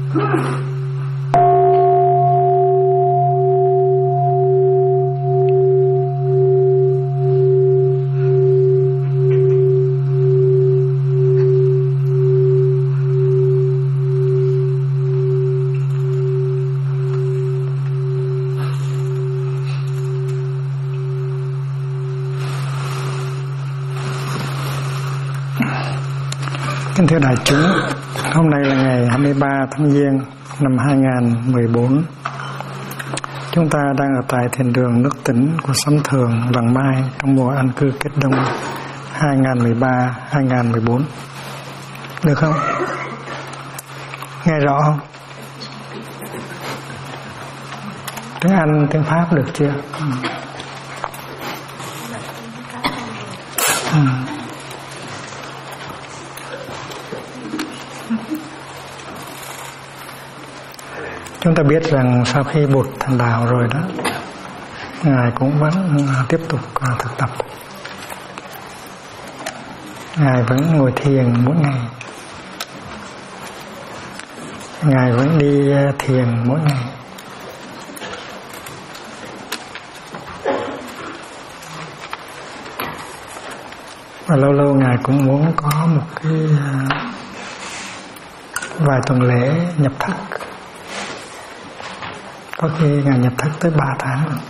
Kính thưa đại chúng, hôm nay là ngày 23 tháng Giêng năm 2014. Chúng ta đang ở tại thiền đường Nước Tĩnh của Sấm Thường, Làng Mai trong mùa an cư Kết Đông 2013-2014. Được không? Nghe rõ không? Tiếng Anh, tiếng Pháp được chưa? Chúng ta biết rằng sau khi Bụt thành đạo rồi đó, Ngài cũng vẫn tiếp tục thực tập. Ngài vẫn ngồi thiền mỗi ngày. Ngài vẫn đi thiền mỗi ngày. Và lâu lâu Ngài cũng muốn có một cái vài tuần lễ nhập thất. Có khi Ngài nhập thất tới 3 tháng rồi.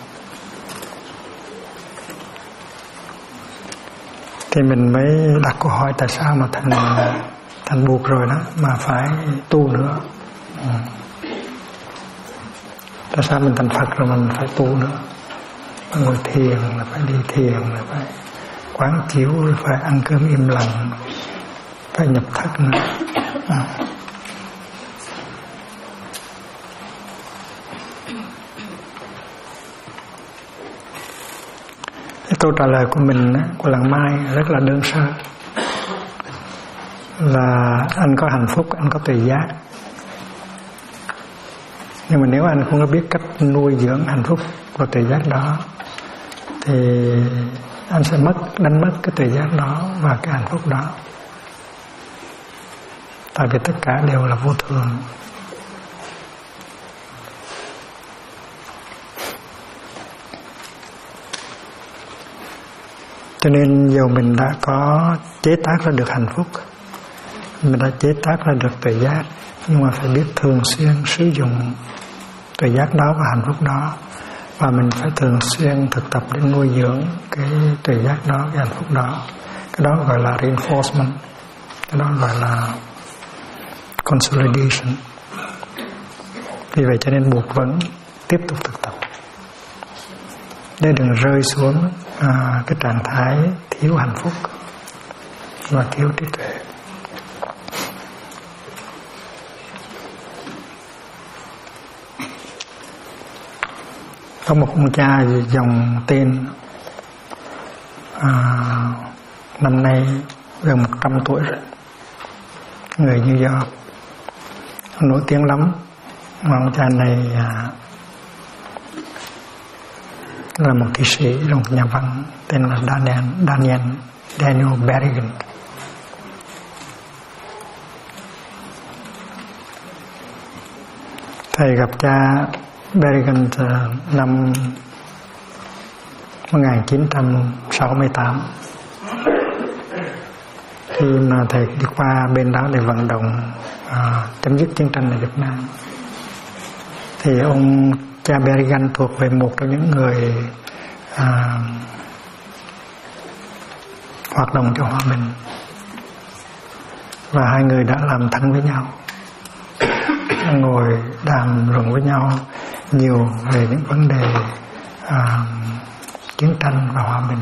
Thì mình mới đặt câu hỏi tại sao mà thành buộc rồi đó mà phải tu nữa. Tại sao mình thành Phật rồi mình phải tu nữa? Phải ngồi thiền, là phải đi thiền, là phải quán chiếu, phải ăn cơm im lặng, phải nhập thất nữa. Câu trả lời của mình, của Làng Mai rất là đơn sơ, là anh có hạnh phúc, anh có tuệ giác. Nhưng mà nếu anh không có biết cách nuôi dưỡng hạnh phúc và tuệ giác đó, thì anh sẽ đánh mất cái tuệ giác đó và cái hạnh phúc đó. Tại vì tất cả đều là vô thường. Cho nên dù mình đã có chế tác ra được hạnh phúc, mình đã chế tác ra được tuệ giác, nhưng mà phải biết thường xuyên sử dụng tuệ giác đó và hạnh phúc đó. Và mình phải thường xuyên thực tập để nuôi dưỡng cái tuệ giác đó, cái hạnh phúc đó. Cái đó gọi là reinforcement, cái đó gọi là consolidation. Vì vậy cho nên buộc vẫn tiếp tục thực tập để đừng rơi xuống cái trạng thái thiếu hạnh phúc và thiếu trí tuệ. Có một ông cha dòng tên năm nay gần 100 tuổi rồi, người New York, nổi tiếng lắm. Mà ông cha này là một thi sĩ, là một nhà văn tên là Daniel Berrigan. Thầy gặp cha Berrigan năm 1968, khi mà thầy đi qua bên đó để vận động chấm dứt chiến tranh ở Việt Nam. Thì ông cha Berrigan thuộc về một trong những người hoạt động cho hòa bình, và hai người đã làm thân với nhau, ngồi đàm luận với nhau nhiều về những vấn đề chiến tranh và hòa bình.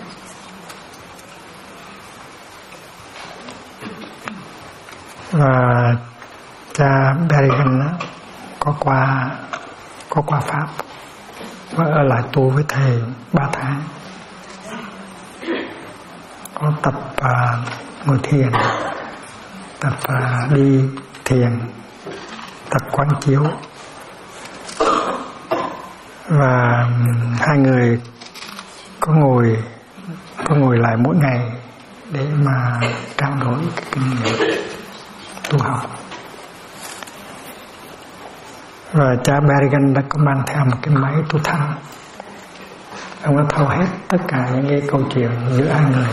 Và cha Berrigan có qua Pháp và ở lại tu với thầy 3 tháng, có tập ngồi thiền, tập đi thiền, tập quán chiếu. Và hai người có ngồi lại mỗi ngày để mà trao đổi cái kinh nghiệm tu học. Và cha Berrigan đã có mang theo một cái máy thu thanh. Ông đã thâu hết tất cả những cái câu chuyện giữa hai người.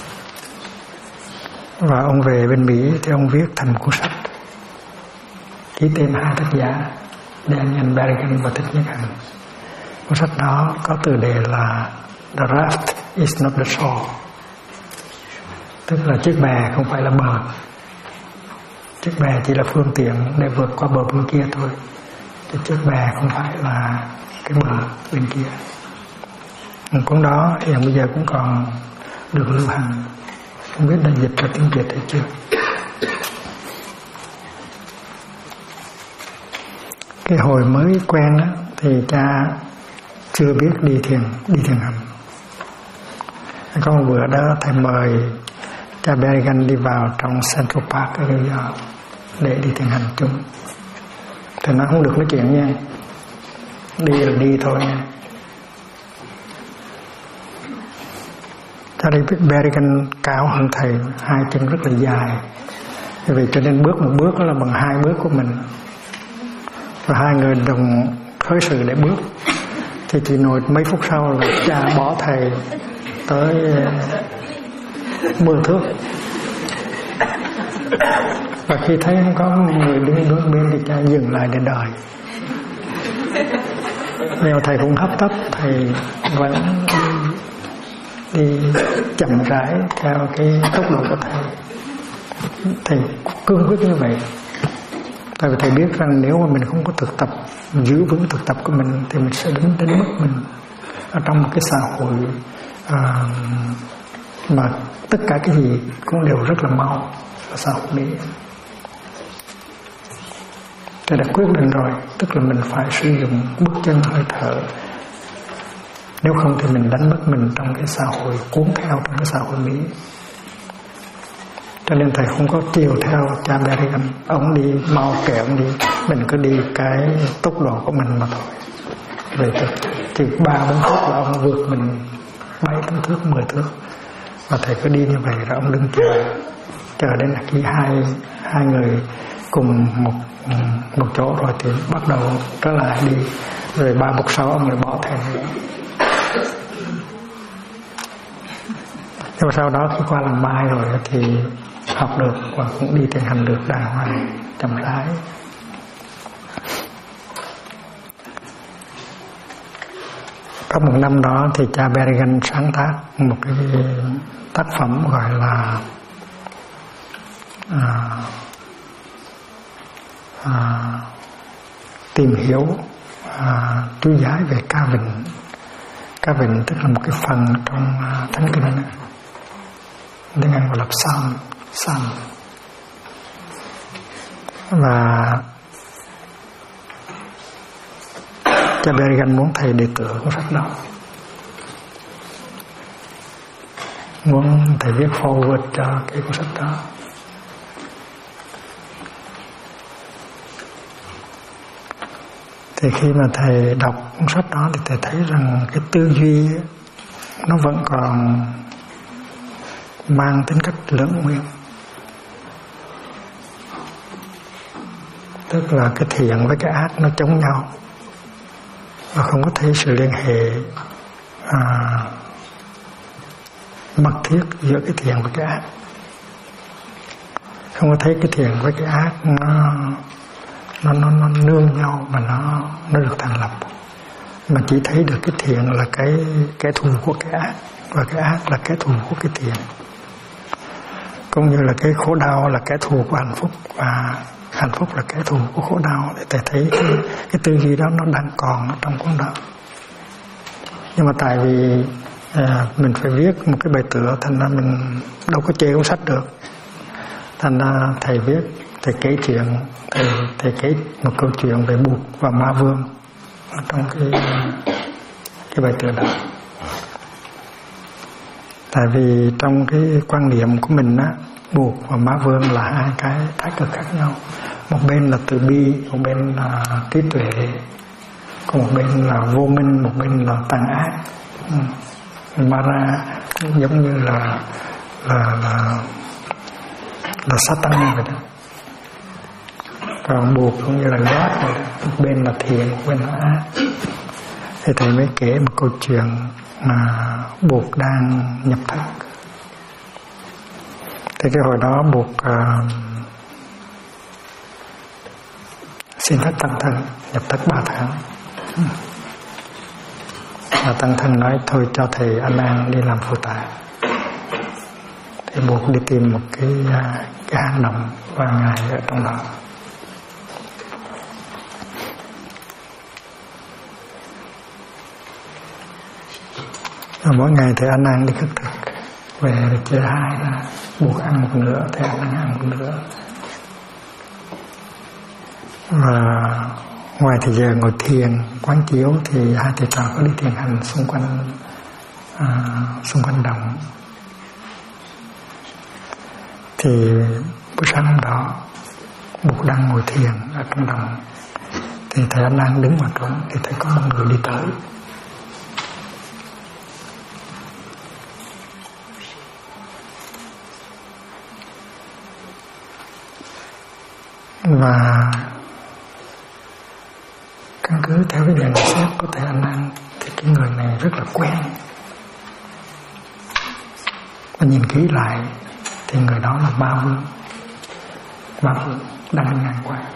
Và ông về bên Mỹ thì ông viết thành một cuốn sách, ký tên hai tác giả Daniel Berrigan và Thích Nhất Hạnh. Cuốn sách đó có tựa đề là The Raft is not the shore, tức là chiếc bè không phải là bờ. Chiếc bè chỉ là phương tiện để vượt qua bờ bên kia thôi, chứ chiếc bè không phải là cái bờ bên kia. Cuốn đó hiện bây giờ cũng còn được lưu hành, không biết đã dịch ra tiếng Việt hay chưa. Cái hồi mới quen đó thì cha chưa biết đi thiền hành. Có một bữa đó thầy mời cha Berrigan đi vào trong Central Park ở New York để đi thiền hành chung. Thầy nói không được nói chuyện nha, đi là đi thôi nha. Cha Berrigan cao hơn thầy, hai chân rất là dài, vì cho nên bước một bước đó là bằng hai bước của mình, và hai người đồng khởi sự để bước. Thì chỉ nổi mấy phút sau là cha bỏ thầy tới 10 thước. Và khi thấy không có người đứng đối bên thì cha dừng lại để đợi. Nhưng mà thầy cũng hấp tấp, thầy vẫn đi chậm rãi theo cái tốc độ của thầy. Thầy cương quyết như vậy, tại vì thầy biết rằng nếu mà mình không có thực tập, giữ vững thực tập của mình thì mình sẽ đến mức mình ở trong một cái xã hội mà tất cả cái gì cũng đều rất là mau ở xã hội Mỹ. Thầy đã quyết định rồi, tức là mình phải sử dụng bước chân hơi thở, nếu không thì mình đánh mất mình trong cái xã hội, cuốn theo trong cái xã hội Mỹ. Cho nên thầy không có chiều theo cha Berrigan, ông đi mau kệ ông đi, mình cứ đi cái tốc độ của mình mà thôi. Vậy thì 3-4 thước là ông vượt mình 7-8 thước, 10 thước, và thầy cứ đi như vậy, rồi ông đứng chờ đến là khi hai người cùng một chỗ rồi thì bắt đầu trở lại đi, rồi 3 phút sau ông lại bỏ thầy. Nhưng mà sau đó khi qua làm mai rồi thì học được và cũng đi thiền hành được đàng hoàng, chậm rãi. Có một năm đó thì cha Berrigan sáng tác một cái tác phẩm gọi là tìm hiểu chú giải về ca vịnh. Ca vịnh tức là một cái phần trong Thánh Kinh, tiếng Anh gọi là Psalm. Và cha Berrigan muốn thầy đệ tử cuốn sách đó, muốn thầy viết forward cho cái cuốn sách đó. Thì khi mà thầy đọc cuốn sách đó thì thầy thấy rằng cái tư duy nó vẫn còn mang tính cách lưỡng nguyên, tức là cái thiện với cái ác nó chống nhau và không có thấy sự liên hệ mật thiết giữa cái thiện và cái ác. Không có thấy cái thiện với cái ác nó nương nhau mà nó được thành lập, mà chỉ thấy được cái thiện là cái kẻ thù của cái ác, và cái ác là kẻ thù của cái thiện, cũng như là cái khổ đau là kẻ thù của hạnh phúc, và hạnh phúc là kẻ thù của khổ đau. Để thầy thấy cái tư duy đó nó đang còn ở trong cuốn đó. Nhưng mà tại vì mình phải viết một cái bài tựa, thành ra mình đâu có chê cuốn sách được. Thành ra thầy viết, thầy kể chuyện, thầy kể một câu chuyện về Bụt và Ma Vương ở trong cái bài tựa đó. Tại vì trong cái quan niệm của mình á, Bụt và Ma Vương là hai cái thái cực khác nhau. Một bên là từ bi, một bên là trí tuệ, còn một bên là vô minh, một bên là tàn ác. Mara giống như là Satan vậy đó. Còn buộc cũng như là gót, một bên là thiện, một bên là ác. Thì thầy mới kể một câu chuyện mà buộc đang nhập thất. Thì cái hồi đó buộc xin phép tăng thân nhập thất 3 tháng. Và tăng thân nói thôi cho thầy A Nan đi làm phụ tá. Thì buộc đi tìm một cái hang động và ngài ở trong đó. Và mỗi ngày thầy A Nan đi khất thực, về chơi hai ra buộc ăn một nửa, thầy A Nan ăn một nửa. Và ngoài thời giờ ngồi thiền quán chiếu thì hai thầy trò có đi thiền hành xung quanh đồng. Thì buổi sáng hôm đó buộc đang ngồi thiền ở trong đồng, thì thầy A Nan đứng ngoài trống, thì thấy có một người đi tới. Và căn cứ theo cái nhận xét của thầy A Nan thì cái người này rất là quen. Và nhìn kỹ lại thì người đó là Ba Vương. Ba Vương đang đi ngang qua.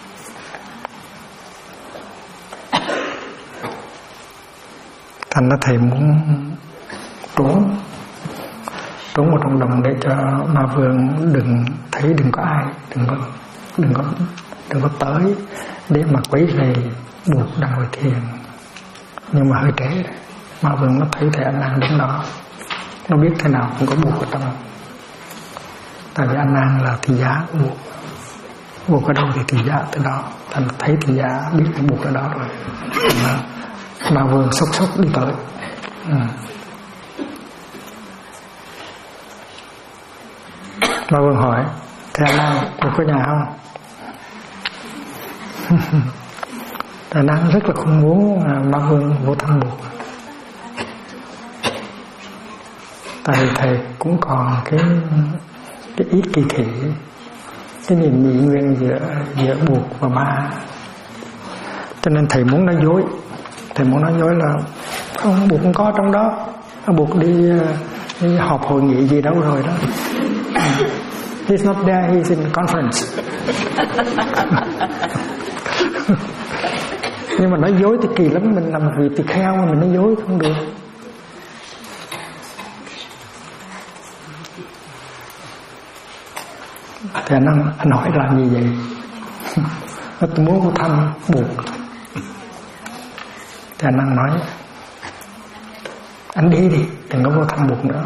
Thành ra thầy muốn trốn vào trong đồng để cho Ma Vương đừng thấy, đừng có ai, đừng có tới để mà quấy rầy buộc đang ngồi thiền. Nhưng mà hơi trễ, Ma Vương nó thấy thầy A Nan đứng đó, nó biết thế nào cũng có buộc ở trong. Tại vì A Nan là thị giả của buộc ở đâu thì thị giả tới đó. Thành thấy thị giả biết cái buộc ở đó rồi. Ma Vương sốc đi tới. Ma Vương hỏi thầy A Nan buộc có nhà không? Thầy A Nan rất là không muốn Ma Vương vô thăm buộc. Tại vì thầy cũng còn cái ý kỳ thị, cái niềm nhị nguyên giữa buộc và ma. Cho nên thầy muốn nói dối. Thầy muốn nói dối là không, buộc không có trong đó, buộc đi họp hội nghị gì đâu rồi đó. He's not there, he's in conference. Nhưng mà nói dối thì kỳ lắm, mình làm một vị tỳ kheo mà mình nói dối không được. Thì anh hỏi làm gì vậy? Tôi muốn vô thăm buộc. Thì anh nói anh đi đi, đừng có vô thăm buộc nữa.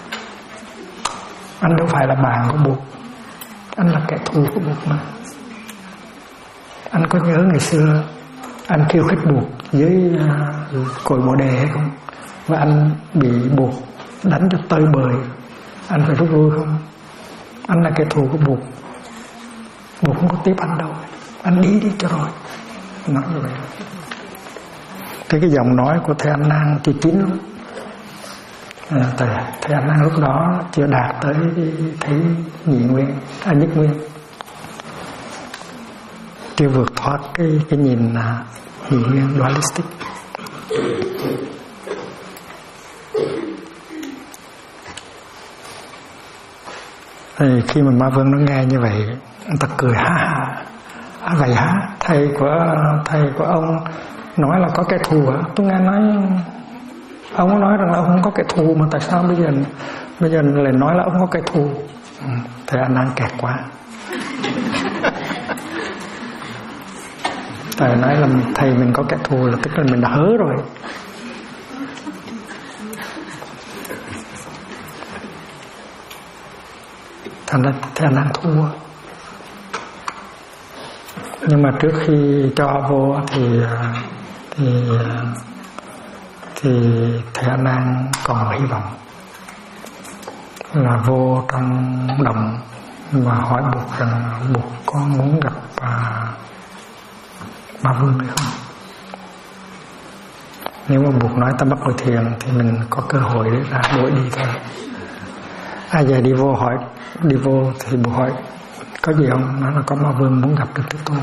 Anh đâu phải là bạn của buộc, anh là kẻ thù của buộc mà. Anh có nhớ ngày xưa anh khiêu khích buộc với cội bồ đề hay không? Và anh bị buộc đánh cho tơi bời, anh phải rút lui không? Anh là kẻ thù của buộc, buộc không có tiếp anh đâu, anh đi cho rồi. Nói như vậy. Cái giọng nói của thầy A Nan chưa chín lắm. Thầy A Nan lúc đó chưa đạt tới thấy nhị nguyên, nhất nguyên, chưa vượt thoát cái nhìn nhị nguyên dualistic. Thì khi mà Ma Vương nó nghe như vậy, người ta cười ha. Vậy hả? Thầy của ông nói là có kẻ thù hả? Tôi nghe nói ông nói rằng là ông không có kẻ thù, mà tại sao bây giờ lại nói là ông có kẻ thù? Thầy A Nan kẹt quá. Thầy nói là thầy mình có kẻ thù là tức là mình đã hớ rồi. Thành ra thầy A Nan thua. Nhưng mà trước khi cho vô thì thầy A Nan còn hy vọng là vô trong đồng và hỏi buộc rằng buộc có muốn gặp Ma Vương hay không. Nếu mà buộc nói ta bắt ngồi thiền thì mình có cơ hội để ra đuổi đi thôi. Ai giờ đi vô thì buộc hỏi Có gì không? Nói là có Ma Vương muốn gặp Đức Thế Tôn.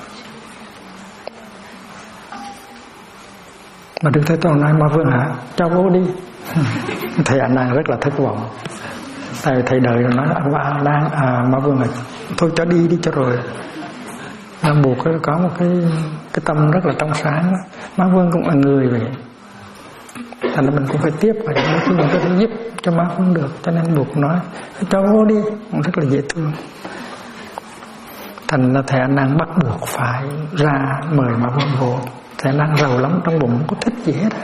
Mà Đức Thế Tôn nói: Ma Vương hả? Cho vô đi. Thầy A Nan rất là thất vọng. Tại vì thầy đợi rồi nói: Ma Vương hả? Thôi cho đi cho rồi. Nam Buộc có một cái tâm rất là trong sáng. Ma Vương cũng là người vậy, thành ra mình cũng phải tiếp và khi mình có thể giúp cho Ma Vương được, cho nên Buộc nói cho vô đi, cũng rất là dễ thương. Thành ra thầy A Nan bắt buộc phải ra mời Ma Vương vô. Thầy A Nan rầu lắm, trong bụng không có thích gì hết.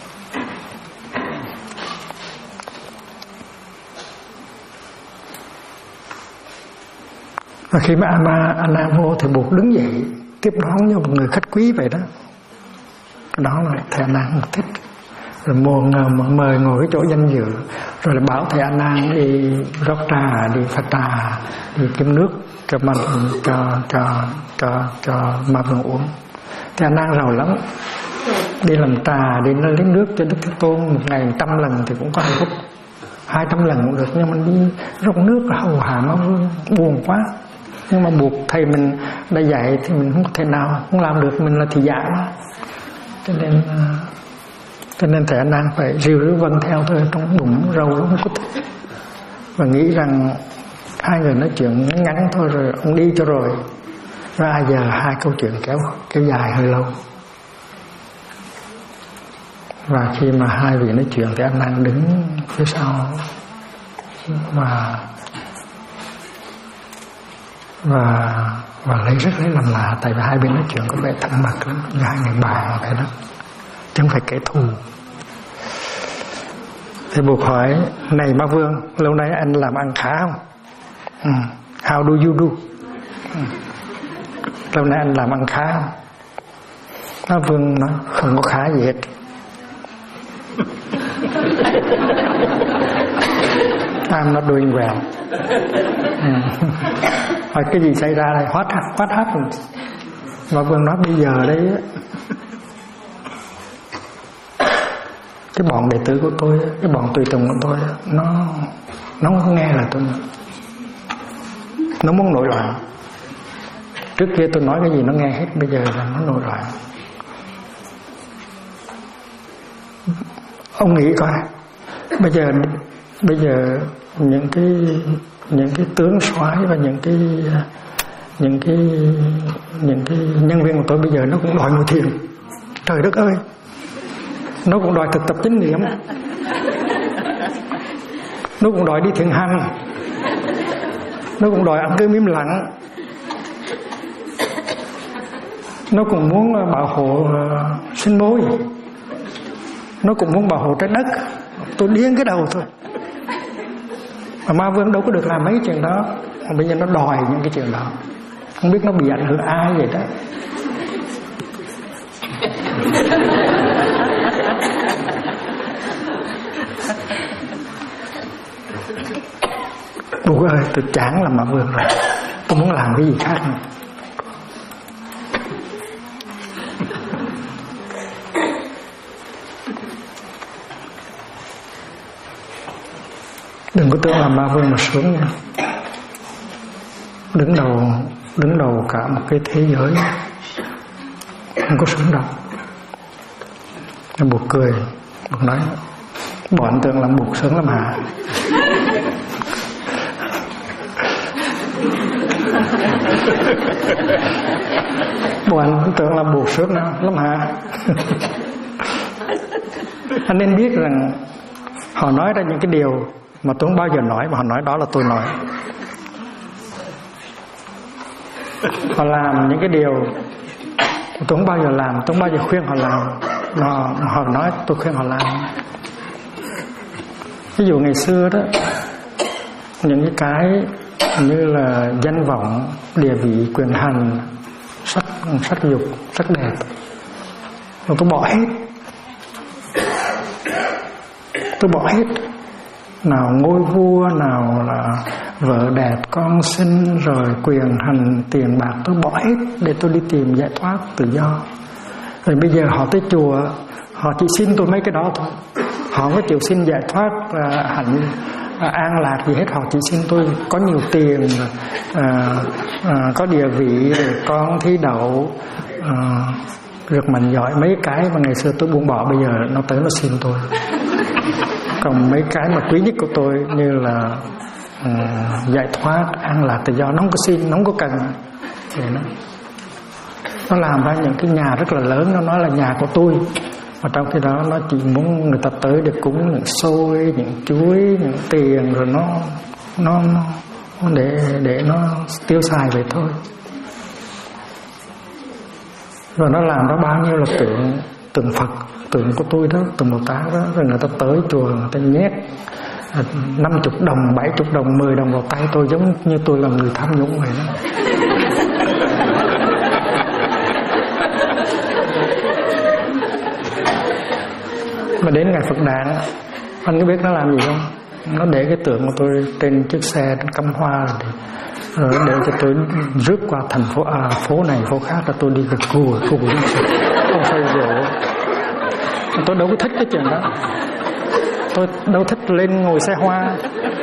Và khi mà A Nan vô thì Buộc đứng dậy tiếp đón như một người khách quý vậy đó. Đó là thầy A Nan không thích. Rồi mời ngồi cái chỗ danh dự, rồi là bảo thầy A Nan đi rót trà, đi pha trà, đi kiếm nước cho Ma Vương uống. Thầy A Nan giàu lắm, đi làm trà, đi lấy nước cho Đức Thế Tôn một ngày 100 lần thì cũng có hạnh phúc, 200 lần cũng được, nhưng mình đi rót nước hầu hạ Ma Vương buồn quá. Nhưng mà buộc thầy mình đã dạy thì mình không có thể nào không làm được, mình là thị giả đó. Cho nên thầy A Nan phải ríu vâng theo thôi, trong bụng rầu không có thích, và nghĩ rằng hai người nói chuyện ngắn thôi rồi ông đi cho rồi. Và giờ hai câu chuyện kéo dài hơi lâu. Và khi mà hai vị nói chuyện thì A Nan đứng phía sau và rất lấy làm lạ, tại vì hai bên nói chuyện có vẻ thân mật lắm, như hai người bạn vậy đó, chứ không phải kẻ thù. Thì Buộc hỏi: này Ma Vương, lâu nay anh làm ăn khá không? How do you do? Lâu nay anh làm ăn khá không? Ma Vương nói: không có khá gì hết. I'm not doing well. Hỏi cái gì xảy ra đây? What happened? Ma Vương nói: bây giờ đấy, cái bọn đệ tử của tôi, cái bọn tùy tùng của tôi, nó không nghe là tôi, nó muốn nổi loạn. Trước kia tôi nói cái gì nó nghe hết, bây giờ là nó nổi loạn. Ông nghĩ coi, bây giờ những cái tướng soái và những cái nhân viên của tôi bây giờ nó cũng đòi ngồi thiền. Trời đất ơi, nó cũng đòi thực tập chánh niệm, nó cũng đòi đi thiền hành, nó cũng đòi ăn cơm im lặng, nó cũng muốn bảo hộ sinh mối, nó cũng muốn bảo hộ trái đất. Tôi điên cái đầu thôi. Mà Ma Vương đâu có được làm mấy chuyện đó. Mà bây giờ nó đòi những cái chuyện đó, không biết nó bị ảnh hưởng ai vậy đó. Buộc ơi, tôi chán làm Ma Vương rồi, tôi muốn làm cái gì khác nữa. Đừng có tưởng làm Ma Vương mà sướng nha. Đứng đầu cả một cái thế giới, không có sướng đâu. Buộc cười, Buộc nói: bọn tưởng làm Buộc sướng lắm hả? Bọn tưởng làm Buộc sướng lắm hả? Anh nên biết rằng họ nói ra những cái điều mà tôi không bao giờ nói, mà họ nói đó là tôi nói. Họ làm những cái điều mà tôi không bao giờ làm, tôi không bao giờ khuyên họ làm, họ nói tôi khuyên họ làm. Ví dụ ngày xưa đó, những cái như là danh vọng, địa vị, quyền hành, sắc dục, sắc đẹp, rồi tôi bỏ hết. Tôi bỏ hết. Nào ngôi vua, nào là vợ đẹp, con sinh, rồi quyền hành, tiền bạc, tôi bỏ hết để tôi đi tìm giải thoát tự do. Rồi bây giờ họ tới chùa, họ chỉ xin tôi mấy cái đó thôi. Họ không có chịu xin giải thoát an lạc gì hết. Họ chỉ xin tôi có nhiều tiền, có địa vị, con thi đậu, được mạnh giỏi. Mấy cái mà ngày xưa tôi buông bỏ bây giờ nó tới nó xin tôi. Còn mấy cái mà quý nhất của tôi như là giải thoát, an lạc, tự do, nó không có xin, nó không có cần. Nó làm ra những cái nhà rất là lớn, nó nói là nhà của tôi, mà trong khi đó nó chỉ muốn người ta tới để cúng những xôi, những chuối, những tiền, rồi nó để nó tiêu xài vậy thôi. Rồi nó làm đó bao nhiêu là tượng Phật, tượng của tôi đó, tượng Bồ Tát đó. Rồi người ta tới chùa, người ta nhét 50 đồng, 70 đồng, 10 đồng vào tay tôi, giống như tôi là người tham nhũng vậy đó. Mà đến ngày Phật đản, anh có biết nó làm gì không? Nó để cái tượng của tôi trên chiếc xe trên cắm hoa rồi để cho tôi rước qua thành phố phố này phố khác, là tôi đi gật gù không say rượu. Tôi đâu có thích cái chuyện đó. Tôi đâu thích lên ngồi xe hoa.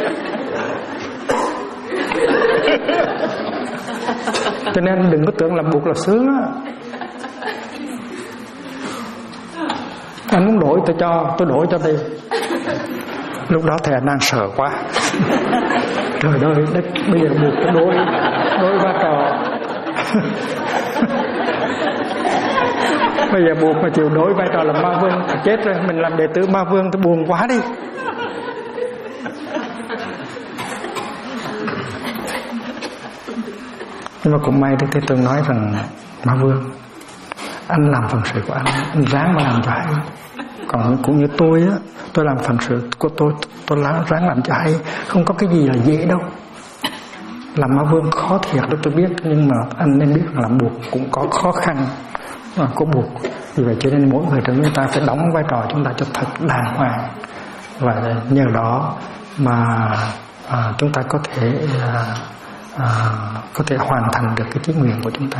Cho nên đừng có tưởng làm buộc là sướng á. Anh muốn đổi tôi đổi cho đi. Lúc đó thầy đang sợ quá. Trời ơi, bây giờ buộc cái đối vai trò. Bây giờ buộc mà chịu đối vai trò làm ma vương, chết rồi. Mình làm đệ tử ma vương tôi buồn quá đi. Nhưng mà cũng may Đức Thế Tôn nói rằng ma vương, anh làm phận sự của anh ráng mà làm cho hay. Còn cũng như tôi á, tôi làm phận sự của tôi ráng làm cho hay. Không có cái gì là dễ đâu. Làm ma vương khó thiệt đó tôi biết, nhưng mà anh nên biết là buộc cũng có khó khăn, có buộc. Vì vậy cho nên mỗi người trong chúng ta phải đóng vai trò chúng ta cho thật đàng hoàng, và nhờ đó mà chúng ta có thể hoàn thành được cái chí nguyện của chúng ta.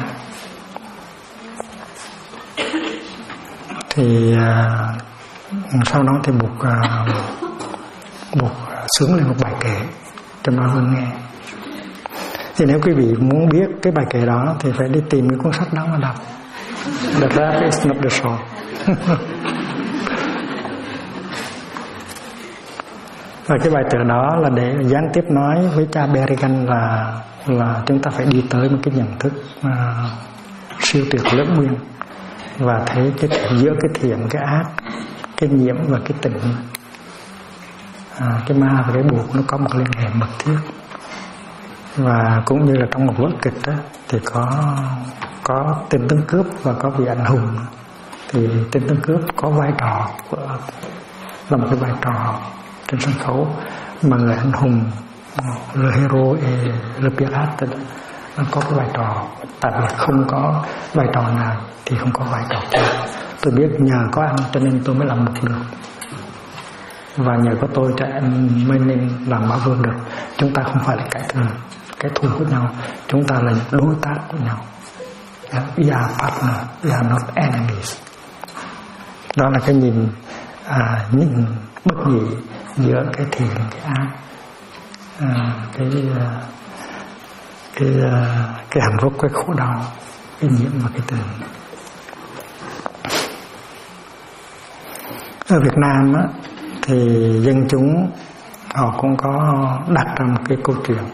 Thì sau đó thì buộc sướng lên một bài kệ cho Ma Vương nghe. Thì nếu quý vị muốn biết cái bài kệ đó thì phải đi tìm cái cuốn sách đó mà đọc. The rap is not the song. Và cái bài tựa đó là để gián tiếp nói với cha Berrigan là chúng ta phải đi tới một cái nhận thức siêu tuyệt lớn nguyên, và thấy giữa cái thiện, cái ác, cái nhiễm và cái tịnh, cái ma và cái buộc nó có một liên hệ mật thiết. Và cũng như là trong một vở kịch đó, thì có tên tướng cướp và có vị anh hùng. Thì tên tướng cướp có vai trò là một cái vai trò trên sân khấu, mà người anh hùng le hero et le pirate nó có cái vai trò. Tại vì không có vai trò nào thì không có vai trò khác. Tôi biết nhờ có anh cho nên tôi mới làm một được, và nhờ có tôi cho anh mới nên làm Ma Vương được. Chúng ta không phải là kẻ thù của nhau, chúng ta là những đối tác của nhau. We are partner, we are not enemies. Đó là cái nhìn bất nhị giữa cái thiện, cái ác, cái hạnh phúc, cái khổ đau, cái nhiễm và cái tịnh. Ở Việt Nam á, thì dân chúng họ cũng có đặt ra một cái câu chuyện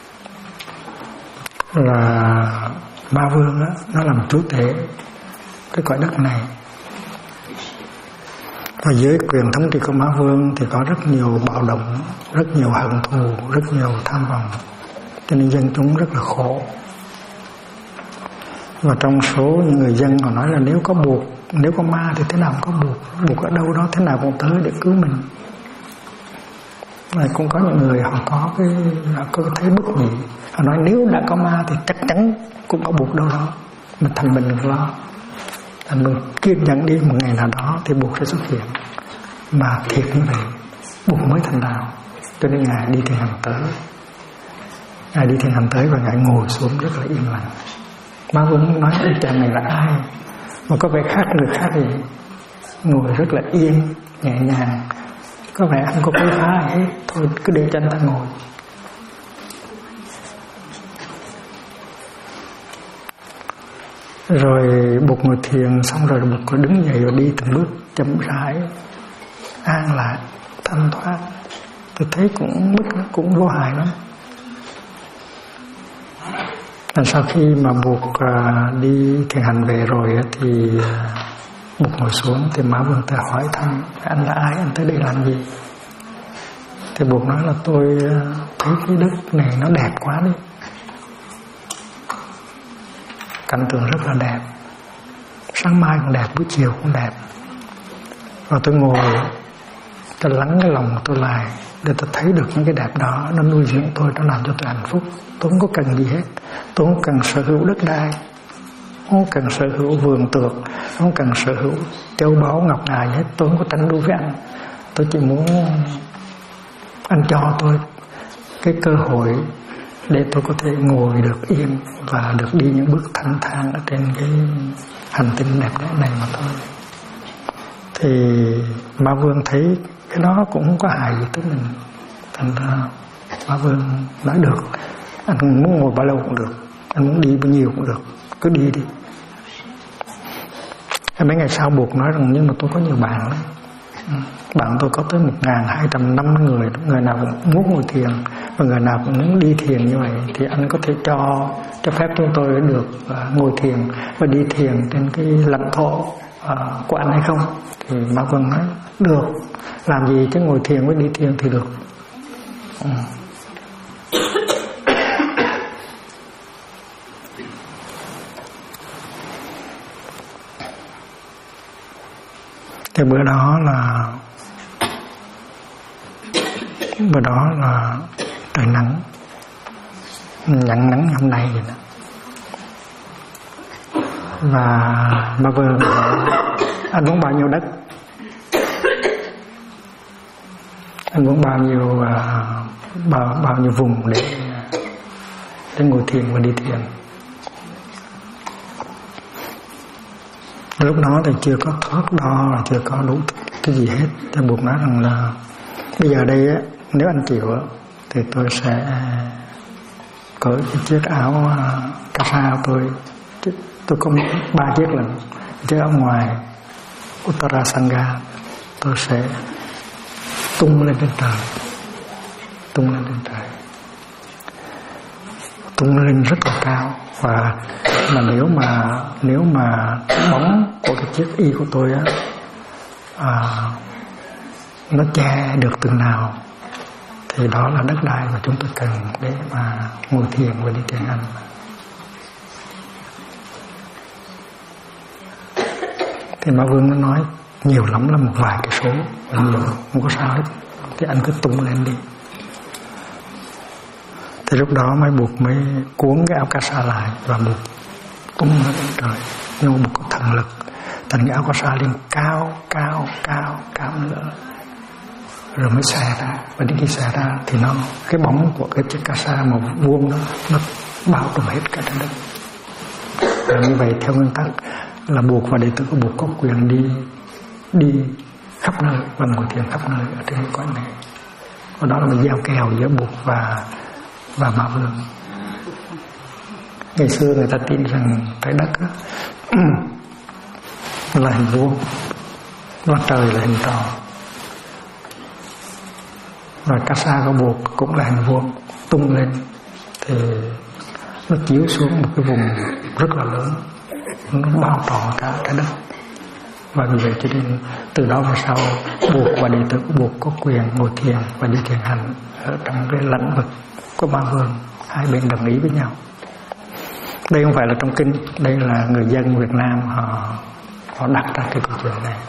là Ma Vương á, nó làm chúa tể cái cõi đất này. Và dưới quyền thống trị của Ma Vương thì có rất nhiều bạo động, rất nhiều hận thù, rất nhiều tham vọng, cho nên dân chúng rất là khổ. Và trong số những người dân họ nói là nếu có buộc, nếu có ma thì thế nào cũng có buộc, buộc ở đâu đó thế nào cũng tới để cứu mình. Và cũng có những người họ có cái thấy bất nhị, họ nói nếu đã có ma thì chắc chắn cũng có buộc đâu đó, mà thành mình đừng lo, thành mình kiên nhẫn đi, một ngày nào đó thì buộc sẽ xuất hiện. Mà thiệt như vậy buộc mới thành đạo. Cho nên Ngài đi thiền hành tới, Ngài đi thiền hành tới và Ngài ngồi xuống rất là yên lặng. Ma Vương nói anh chàng này là ai mà có vẻ khác người khác gì, ngồi rất là yên, nhẹ nhàng, có vẻ không có quấy phá ai hết, thôi cứ để cho anh ta ngồi. Rồi Bụt ngồi thiền xong rồi Bụt có đứng dậy và đi từng bước chậm rãi, an lạc, thanh thoát. Tôi thấy cũng vô hại lắm. Và sau khi mà Bụt đi thiền hành về rồi thì Bụt ngồi xuống thì Mã Vương Tử hỏi thăm: anh là ai, anh tới đây làm gì? Thì Bụt nói là tôi thấy cái đất này nó đẹp quá đi, cảnh tượng rất là đẹp, sáng mai cũng đẹp, buổi chiều cũng đẹp. Và tôi ngồi, tôi lắng cái lòng tôi lại để tôi thấy được những cái đẹp đó, nó nuôi dưỡng tôi, nó làm cho tôi hạnh phúc. Tôi không có cần gì hết, tôi không cần sở hữu đất đai, không cần sở hữu vườn tược, không cần sở hữu châu báu ngọc ngà gì hết. Tôi không có tranh đua với anh, tôi chỉ muốn anh cho tôi cái cơ hội để tôi có thể ngồi được yên và được đi những bước thanh thang ở trên cái hành tinh đẹp đẽ này mà thôi. Thì Ma Vương thấy cái đó cũng không có hại gì tới mình, thành ra Ma Vương nói được, anh muốn ngồi bao lâu cũng được, anh muốn đi bao nhiêu cũng được, cứ đi đi. Mấy ngày sau Bụt nói rằng nhưng mà tôi có nhiều bạn lắm. Bạn tôi có tới 1.250 người, người nào cũng muốn ngồi thiền và người nào cũng muốn đi thiền như vậy, thì anh có thể cho phép chúng tôi được ngồi thiền và đi thiền trên cái lãnh thổ của anh hay không? Thì Ma Vương nói được, làm gì chứ ngồi thiền với đi thiền thì được. Thì bữa đó là trời nắng, nhận nắng hôm nay vậy đó. Và Ma Vương anh muốn bao nhiêu đất, anh muốn bao nhiêu vùng để ngồi thiền và đi thiền. Lúc đó thì chưa có thước đo, chưa có đủ cái gì hết. Thì Bụt nói rằng là bây giờ đây á, nếu anh chịu thì tôi sẽ cởi cái chiếc áo kasa tôi có 3 chiếc lần, chiếc áo ngoài Uttarasanga, tôi sẽ tung lên trên trời, tung lên rất là cao. Và mà nếu mà bóng của cái chiếc y của tôi á nó che được từng nào thì đó là đất đai mà chúng tôi cần để mà ngồi thiền và đi thiền hành. Thì Ma Vương nó nói nhiều lắm là một vài cái số, nhiều không có sao hết, thì anh cứ tung lên đi. Thì lúc đó Bụt mới cuốn cái áo kasa lại và Bụt tung nó lên trời. Nhưng mà Bụt có thần lực, thành cái áo kasa lên cao nữa, rồi mới xòe ra. Và đến khi xòe ra thì cái bóng của cái chiếc kasa màu vuông đó nó bao trùm hết cả trái đất. Và như vậy theo nguyên tắc là Bụt và đệ tử của Bụt có quyền đi khắp nơi và ngồi thiền khắp nơi ở trên cõi này. Và đó là một giao kèo giữa Bụt và Ma Vương. Ngày xưa người ta tin rằng trái đất là hình vuông, mặt trời là hình tròn, và kasa của Bụt cũng là hình vuông, tung lên thì nó chiếu xuống một cái vùng rất là lớn, nó bao trọn cả trái đất. Và vì vậy cho nên từ đó về sau Bụt và đệ tử của Bụt có quyền ngồi thiền và đi thiền hành ở trong cái lãnh vực của Ma Vương, hai bên đồng ý với nhau. Đây không phải là trong kinh, đây là người dân Việt Nam họ đặt ra cái câu chuyện này.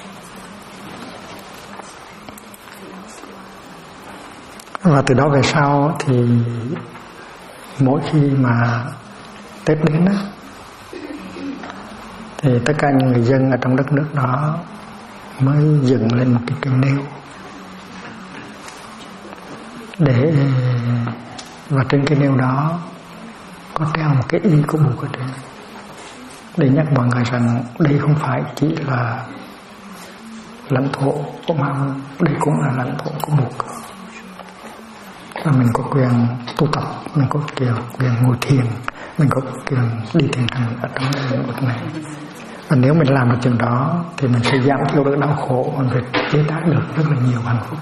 Và từ đó về sau thì mỗi khi mà Tết đến đó, thì tất cả những người dân ở trong đất nước đó mới dựng lên một cái cây nêu và trên cái nêu đó có treo một cái y của Bụt ở trên, để nhắc mọi người rằng đây không phải chỉ là lãnh thổ của ma vương, đây cũng là lãnh thổ của Bụt. Và mình có quyền tu tập, mình có quyền ngồi thiền, mình có quyền đi thiền hành ở trong lĩnh vực này. Và nếu mình làm được chừng đó thì mình sẽ giảm thiểu được đau khổ, mình phải chế tác được rất là nhiều hạnh phúc.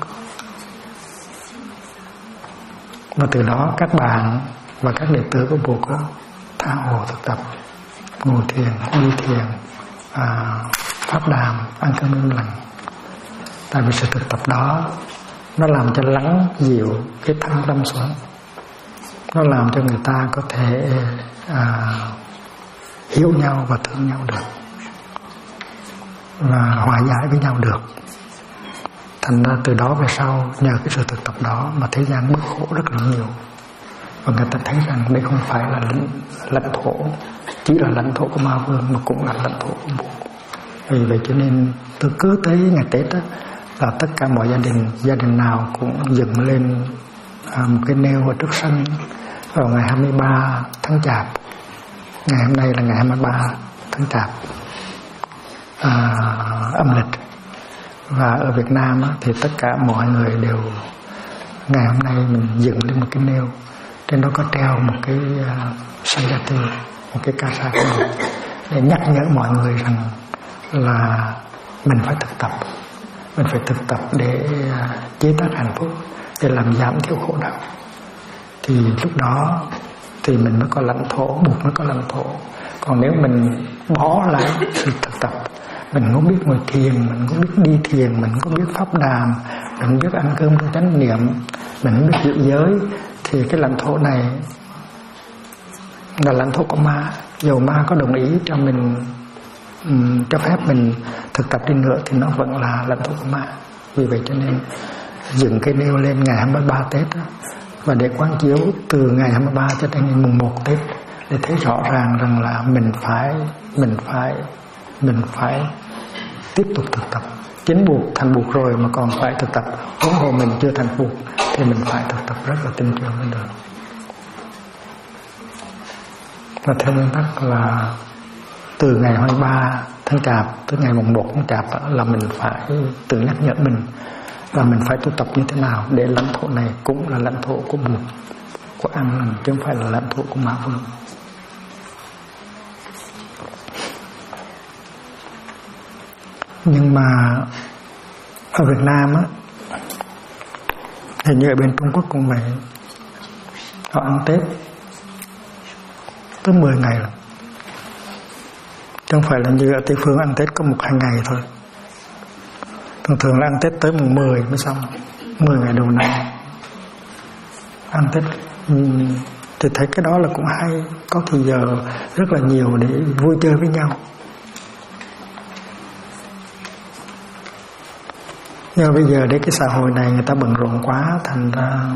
Và từ đó các bạn và các đệ tử của Bụt tha hồ thực tập, ngồi thiền, đi thiền, pháp đàm, ăn cơm im lặng. Tại vì sự thực tập đó nó làm cho lắng dịu cái tham tâm xuống, nó làm cho người ta có thể hiểu nhau và thương nhau được, và hòa giải với nhau được. Thành ra từ đó về sau, nhờ cái sự thực tập đó mà thế gian bớt khổ rất là nhiều. Và người ta thấy rằng đây không phải là lãnh thổ, chỉ là lãnh thổ của ma vương mà cũng là lãnh thổ của Bụt. Vì vậy cho nên từ cứ tới ngày Tết đó, là tất cả mọi gia đình nào cũng dựng lên một cái nêu ở trước sân vào ngày 23 tháng Chạp. Ngày hôm nay là ngày 23 tháng Chạp âm lịch. Và ở Việt Nam thì tất cả mọi người đều ngày hôm nay mình dựng lên một cái nêu, trên đó có treo một cái Sayati, một cái ca sa để nhắc nhở mọi người rằng là mình phải thực tập, mình phải thực tập để chế tác hạnh phúc, để làm giảm thiểu khổ đau. Thì lúc đó thì mình mới có lãnh thổ, Bụt mới có lãnh thổ. Còn nếu mình bỏ lại sự thực tập, mình không biết ngồi thiền, mình không biết đi thiền, mình không biết pháp đàm, mình không biết ăn cơm trong chánh niệm, mình không biết giữ giới, thì cái lãnh thổ này là lãnh thổ của ma. Dù ma có đồng ý cho mình, cho phép mình thực tập đi nữa thì nó vẫn là lãnh thổ của ma. Vì vậy cho nên dựng cái nêu lên ngày 23 Tết đó, và để quán chiếu từ ngày 23 cho đến ngày mùng 1 Tết, để thấy rõ ràng rằng là mình phải tiếp tục thực tập. Chính Bụt thành Bụt rồi mà còn phải thực tập, huống hồ mình chưa thành Bụt thì mình phải thực tập rất là tinh chuyên mới được. Và theo nguyên tắc là từ ngày 23 tháng Chạp tới ngày mùng 1 tháng Chạp là mình phải tự nhắc nhở mình và mình phải tu tập như thế nào để lãnh thổ này cũng là lãnh thổ của Bụt, của An Lành, chứ không phải là lãnh thổ của Ma Vương. Nhưng mà ở Việt Nam á, hình như ở bên Trung Quốc cũng vậy, họ ăn Tết tới 10 ngày rồi, chứ không phải là như ở Tây Phương ăn Tết có 1-2 ngày thôi. Thường là ăn Tết tới mùng 10 mới xong, 10 ngày đầu năm ăn Tết. Thì thấy cái đó là cũng hay, có thời giờ rất là nhiều để vui chơi với nhau. Nhưng mà bây giờ để cái xã hội này người ta bận rộn quá, thành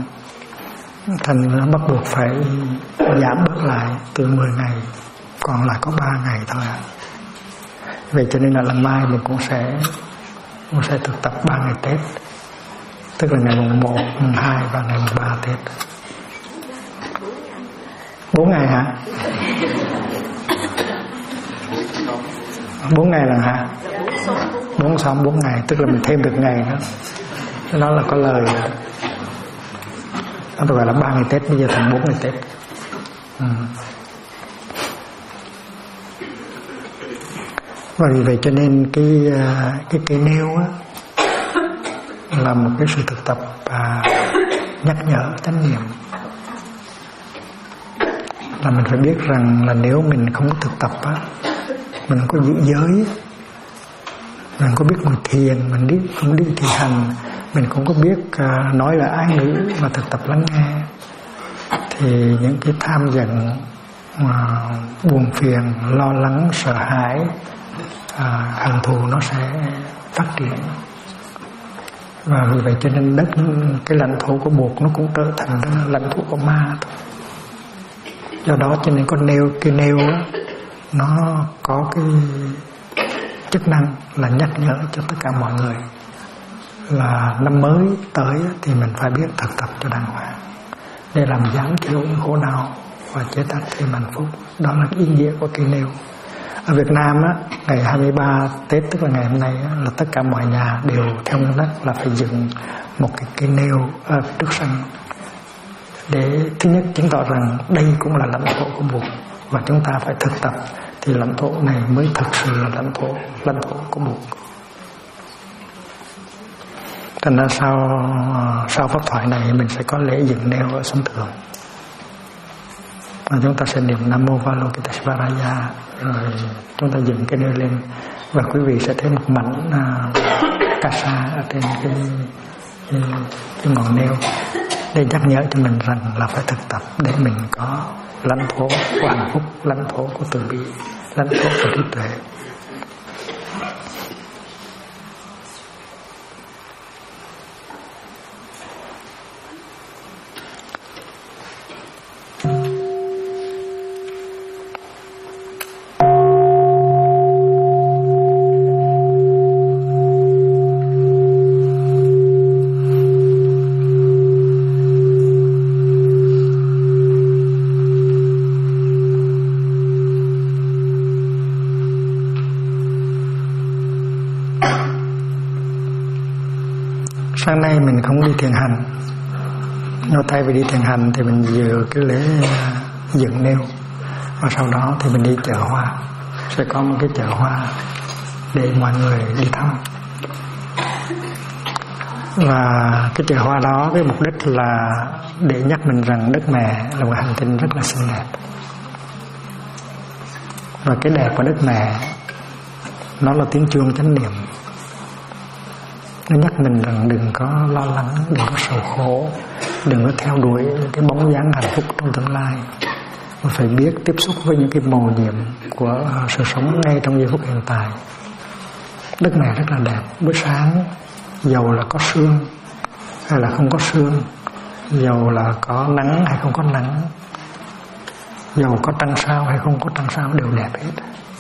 ra bắt buộc phải giảm bớt lại từ 10 ngày, còn lại có 3 ngày thôi ạ. Vậy cho nên là lần mai mình cũng sẽ thực tập 3 ngày Tết, tức là ngày mùng 1, mùng 2 và ngày mùng 3 Tết. 4 ngày hả? 4 ngày là hả? 4 ngày, tức là mình thêm được ngày nữa. Nó là có lời. Nó gọi là 3 ngày Tết, bây giờ thành 4 ngày Tết. Và vì vậy cho nên cái cây nêu á, là một cái sự thực tập nhắc nhở chánh niệm. Là mình phải biết rằng là nếu mình không thực tập á, mình có giữ giới, mình có biết ngồi thiền, mình không đi thiền hành, mình không có biết nói là ái ngữ mà thực tập lắng nghe, thì những cái tham giận, buồn phiền, lo lắng, sợ hãi, hận thù nó sẽ phát triển. Và vì vậy cho nên cái lãnh thổ của Bụt nó cũng trở thành lãnh thổ của ma thôi. Do đó cho nên cái nêu đó, nó có cái chức năng là nhắc nhở cho tất cả mọi người là năm mới tới thì mình phải biết thực tập cho đàng hoàng để làm giảm thiểu khổ đau và chế tác thêm hạnh phúc. Đó là ý nghĩa của cây nêu. Ở Việt Nam á, ngày 23 Tết tức là ngày hôm nay á, là tất cả mọi nhà đều theo nguyên tắc là phải dựng một cái nêu ở trước sân để thứ nhất chứng tỏ rằng đây cũng là lãnh thổ của Bụt và chúng ta phải thực tập thì lãnh thổ này mới thực sự là lãnh thổ của Bụt. Thành ra sau pháp thoại này mình sẽ có lễ dựng nêu ở sân thượng. Và chúng ta sẽ niệm Nam Mô Avalokiteshvaraya rồi chúng ta dựng cái nêu lên và quý vị sẽ thấy một mảnh kasa ở trên cái ngọn nêu để nhắc nhở cho mình rằng là phải thực tập để mình có lãnh thổ của hạnh phúc, lãnh thổ của từ bi, lãnh thổ của trí tuệ. Sáng nay mình không đi thiền hành, nhưng thay vì đi thiền hành thì mình dự cái lễ dựng nêu và sau đó thì mình đi chợ hoa, sẽ có một cái chợ hoa để mọi người đi thăm. Và cái chợ hoa đó cái mục đích là để nhắc mình rằng đất mẹ là một hành tinh rất là xinh đẹp, và cái đẹp của đất mẹ nó là tiếng chuông chánh niệm. Nó nhắc mình rằng đừng có lo lắng, đừng có sầu khổ, đừng có theo đuổi cái bóng dáng hạnh phúc trong tương lai, mà phải biết tiếp xúc với những cái mầu nhiệm của sự sống ngay trong giây phút hiện tại. Đất mẹ rất là đẹp. Buổi sáng dầu là có sương hay là không có sương, dầu là có nắng hay không có nắng, dầu có trăng sao hay không có trăng sao đều đẹp hết.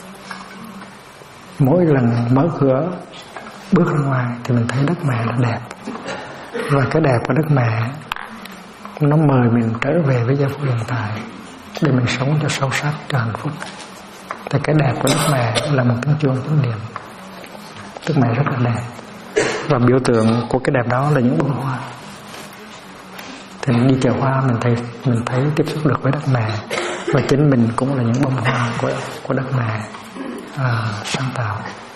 Mỗi lần mở cửa bước ra ngoài thì mình thấy đất mẹ là đẹp, và cái đẹp của đất mẹ nó mời mình trở về với giây phút hiện tại để mình sống cho sâu sắc, cho hạnh phúc. Thì cái đẹp của đất mẹ là một tiếng chuông chánh niệm. Đất mẹ rất là đẹp, và biểu tượng của cái đẹp đó là những bông hoa. Thì mình đi chợ hoa mình thấy tiếp xúc được với đất mẹ, và chính mình cũng là những bông hoa của đất mẹ sáng tạo.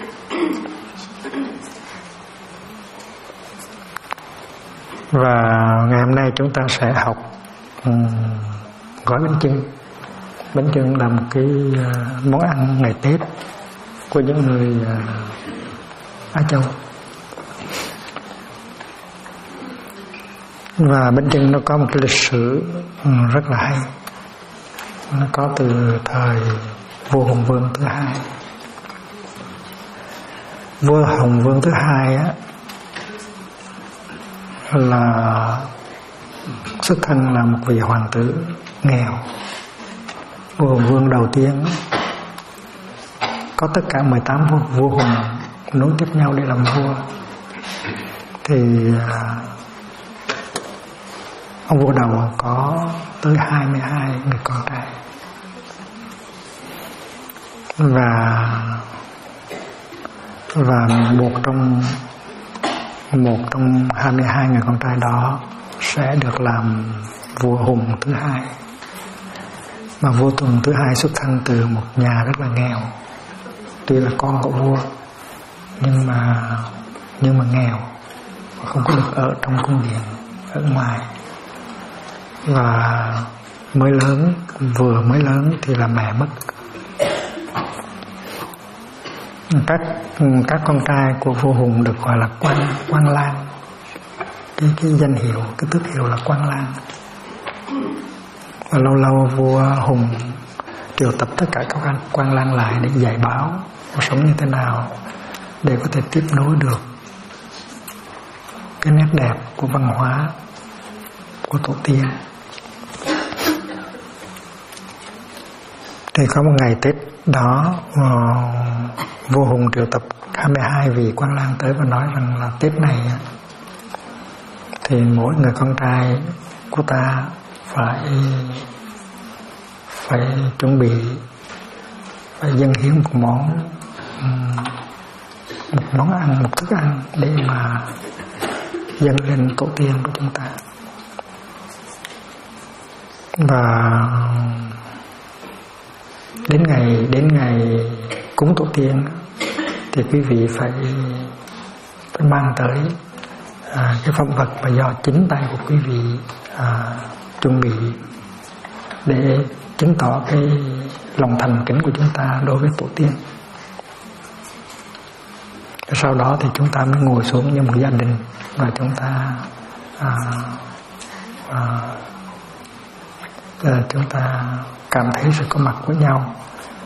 Và ngày hôm nay chúng ta sẽ học gói bánh chưng. Bánh chưng là một cái món ăn ngày Tết của những người Á Châu. Và bánh chưng nó có một cái lịch sử rất là hay. Nó có từ thời vua Hùng Vương thứ hai. Vua Hùng Vương thứ hai á là xuất thân là một vị hoàng tử nghèo. Vua Hùng Vương đầu tiên có tất cả 18 vua Hùng nối tiếp nhau để làm vua. Thì ông vua đầu có tới 22 người con trai, và một trong 22 người con trai đó sẽ được làm vua Hùng thứ hai. Mà vua Hùng thứ hai xuất thân từ một nhà rất là nghèo, tuy là con của vua nhưng mà nghèo, không có được ở trong cung điện, ở ngoài. Và vừa mới lớn thì là mẹ mất. Các con trai của vua Hùng được gọi là Quan Lang. Cái danh hiệu, cái tước hiệu là Quan Lang. Và lâu lâu vua Hùng triệu tập tất cả các Quan Lang lại để dạy bảo sống như thế nào để có thể tiếp nối được cái nét đẹp của văn hóa của tổ tiên. Thì có một ngày Tết đó, vua Hùng triệu tập 22 vị Quan Lang tới và nói rằng là Tết này thì mỗi người con trai của ta phải chuẩn bị phải dâng hiến một món ăn, một thức ăn để mà dâng lên tổ tiên của chúng ta. Và đến ngày cúng tổ tiên thì quý vị phải mang tới cái phẩm vật mà do chính tay của quý vị chuẩn bị để chứng tỏ cái lòng thành kính của chúng ta đối với tổ tiên. Sau đó thì chúng ta mới ngồi xuống như một gia đình và chúng ta cảm thấy sự có mặt của nhau.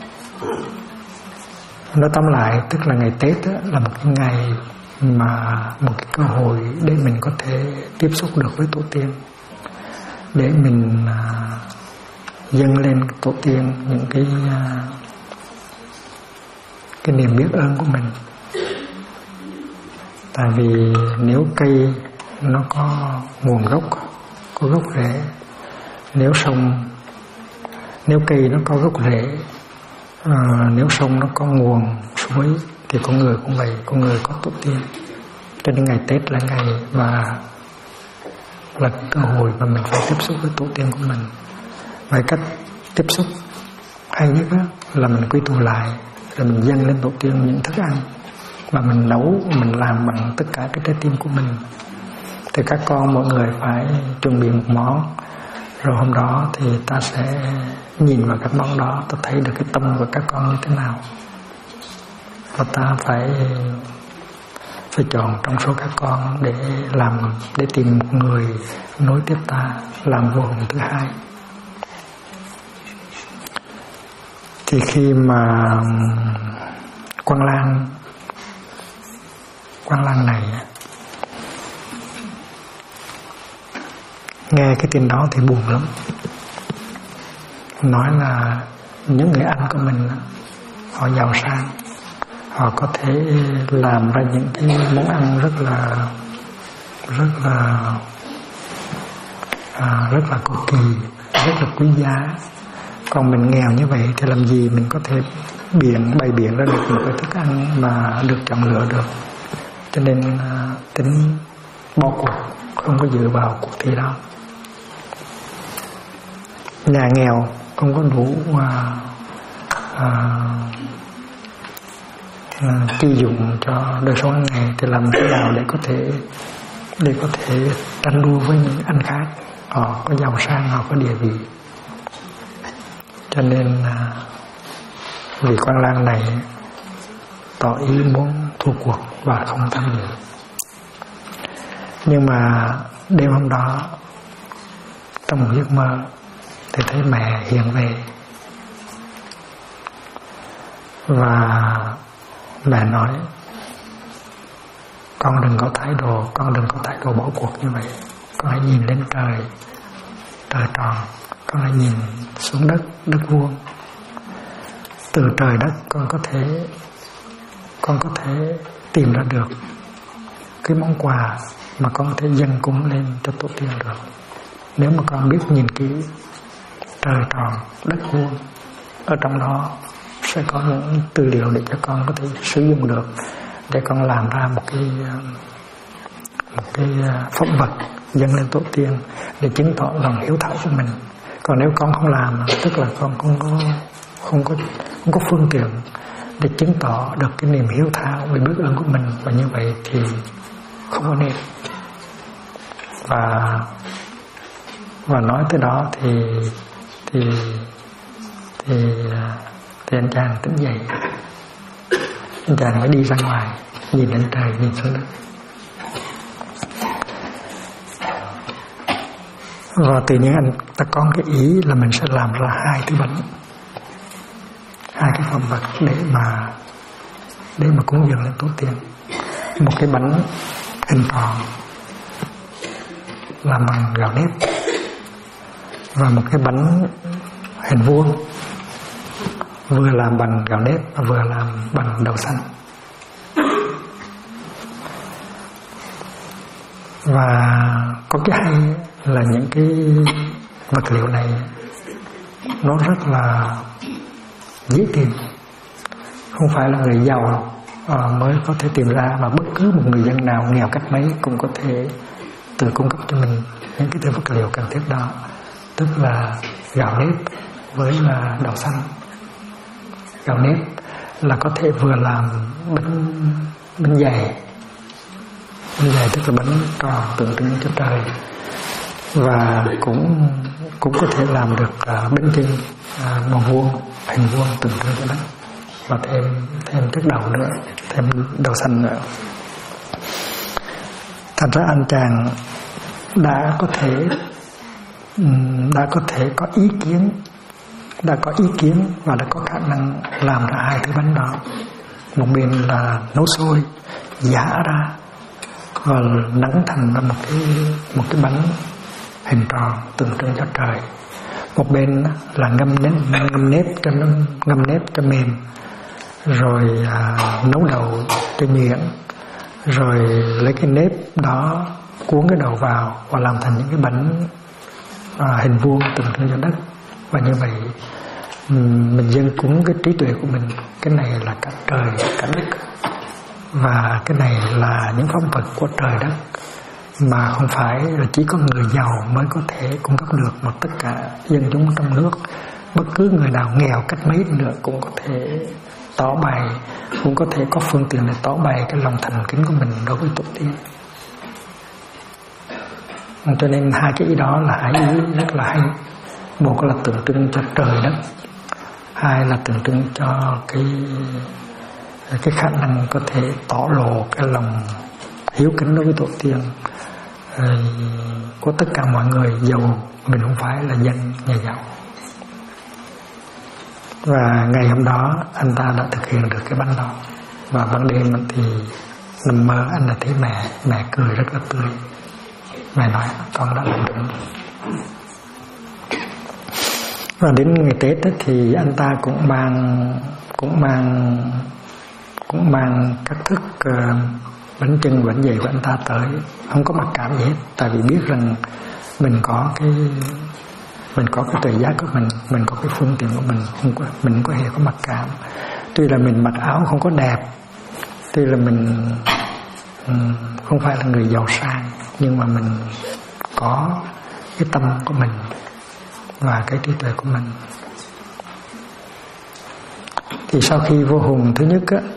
Nói tóm lại, tức là ngày Tết là một cái ngày mà một cái cơ hội để mình có thể tiếp xúc được với tổ tiên, để mình dâng lên tổ tiên những cái niềm biết ơn của mình. Tại vì nếu cây nó có nguồn gốc, có gốc rễ, nếu cây nó có gốc rễ, nếu sông nó có nguồn suối thì con người cũng vậy, con người có tổ tiên. Cho nên ngày Tết là ngày mà là cơ hội mà mình phải tiếp xúc với tổ tiên của mình. Và cách tiếp xúc hay nhất là mình quy tụ lại, rồi mình dâng lên tổ tiên những thức ăn mà mình nấu, mình làm bằng tất cả cái trái tim của mình. Thì các con mọi người phải chuẩn bị một món, rồi hôm đó thì ta sẽ nhìn vào các món đó, ta thấy được cái tâm của các con như thế nào. Và ta phải chọn trong số các con để tìm một người nối tiếp ta làm vua hùng thứ hai. Thì khi mà Quang Lang này nghe cái tin đó thì buồn lắm. Nói là những người anh của mình họ giàu sang, họ có thể làm ra những cái món ăn rất là cực kỳ, rất là quý giá. Còn mình nghèo như vậy thì làm gì mình có thể bày biện ra được một cái thức ăn mà được chọn lựa được. Cho nên tính bỏ cuộc, không có dự vào cuộc thi đó. Nhà nghèo không có đủ chi dụng cho đời sống hàng ngày thì làm thế nào để có thể tranh đua với những anh khác, họ có giàu sang, họ có địa vị. Cho nên vị Quang Lang này tỏ ý muốn thua cuộc và không tham dự. Nhưng mà đêm hôm đó trong một giấc mơ thì thấy mẹ hiện về, và mẹ nói con đừng có thái độ bỏ cuộc như vậy. Con hãy nhìn lên trời tròn, con hãy nhìn xuống đất vuông. Từ trời đất con có thể tìm ra được cái món quà mà con có thể dâng cúng lên cho tổ tiên được. Nếu mà con biết nhìn kỹ trời tròn đất vuông, ở trong đó sẽ có những tư liệu để cho con có thể sử dụng được, để con làm ra một cái phẩm vật dâng lên tổ tiên để chứng tỏ lòng hiếu thảo của mình. Còn nếu con không làm, tức là con không có phương tiện để chứng tỏ được cái niềm hiếu thảo về biết ơn của mình, và như vậy thì không có nên. Và nói tới đó thì anh chàng tỉnh dậy. Anh chàng mới đi ra ngoài, nhìn lên trời, nhìn xuống đất. Và tự nhiên anh ta có cái ý là mình sẽ làm ra hai cái bánh, hai cái phẩm vật để mà cúng dường lên tổ tiên. Một cái bánh hình tròn làm bằng gạo nếp, và một cái bánh hình vuông vừa làm bằng gạo nếp và vừa làm bằng đậu xanh. Và có cái hay là những cái vật liệu này nó rất là dễ tìm, không phải là người giàu mới có thể tìm ra, mà bất cứ một người dân nào nghèo cách mấy cũng có thể tự cung cấp cho mình những cái thứ vật liệu cần thiết đó, tức là gạo nếp với là đậu xanh. Gạo nếp là có thể vừa làm bánh dày tức là bánh tròn tượng trưng cho trời, và cũng có thể làm được bánh chưng màu vuông, hình vuông tượng trưng cho đất, và thêm chất đậu nữa, thêm đậu xanh nữa. Thành ra anh chàng đã có thể có ý kiến và đã có khả năng làm ra hai thứ bánh đó. Một bên là nấu sôi giã ra và nắng thành ra một cái bánh hình tròn tượng trưng cho trời. Một bên là ngâm nếp cho mềm, rồi nấu đậu cho nhuyễn, rồi lấy cái nếp đó cuốn cái đậu vào và làm thành những cái bánh hình vuông tượng trưng cho đất. Và như vậy mình dâng cúng cái trí tuệ của mình. Cái này là cả trời cả đất, và cái này là những pháp vật của trời đất, mà không phải là chỉ có người giàu mới có thể cung cấp được, mà tất cả dân chúng trong nước, bất cứ người nào nghèo cách mấy nữa cũng có thể tỏ bày, cũng có thể có phương tiện để tỏ bày cái lòng thành kính của mình đối với tổ tiên. Cho nên hai cái ý đó là hai ý rất là hay. Một là tượng trưng cho trời đất, hai là tượng trưng cho cái khả năng có thể tỏ lộ cái lòng hiếu kính đối với tổ tiên của tất cả mọi người, dầu mình không phải là dân nhà giàu. Và ngày hôm đó anh ta đã thực hiện được cái bánh đó. Và ban đêm thì nằm mơ anh đã thấy mẹ cười rất là tươi. Mẹ nói con đã làm đúng. Và đến ngày Tết ấy, thì anh ta cũng mang các thức bánh chưng bánh dày của anh ta tới, không có mặc cảm gì hết, tại vì biết rằng mình có cái tuệ giác của mình có cái phương tiện của mình không có hề có mặc cảm. Tuy là mình mặc áo không có đẹp, tuy là mình không phải là người giàu sang, nhưng mà mình có cái tâm của mình và cái trí tuệ của mình. Thì sau khi vua Hùng thứ nhất á,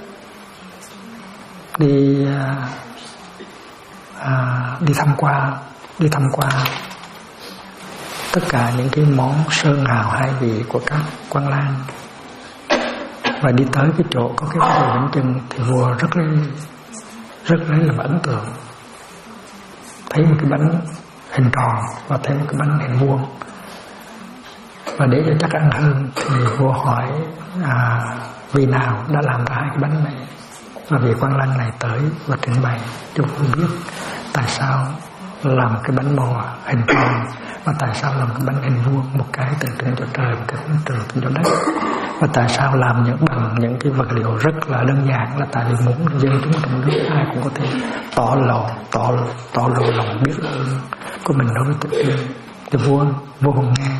đi tham quan tất cả những cái món sơn hào hai vị của các quan lang, và đi tới cái chỗ có cái bánh chưng, thì vua rất lấy làm ấn tượng. Thấy một cái bánh hình tròn và thấy một cái bánh hình vuông, và để cho chắc ăn hơn thì vua hỏi vị nào đã làm ra hai cái bánh này. Và vị quan lang này tới và trình bày cho vua biết tại sao làm cái bánh bò hình tròn và tại sao làm cái bánh hình vuông, một cái tượng trưng cho trời, một cái tượng trưng cho đất. Và tại sao làm bằng những cái vật liệu rất là đơn giản, là tại vì muốn dân chúng trong nước ai cũng có thể tỏ lộ lòng biết ơn của mình đối với tổ tiên. Thì vua Hùng nghe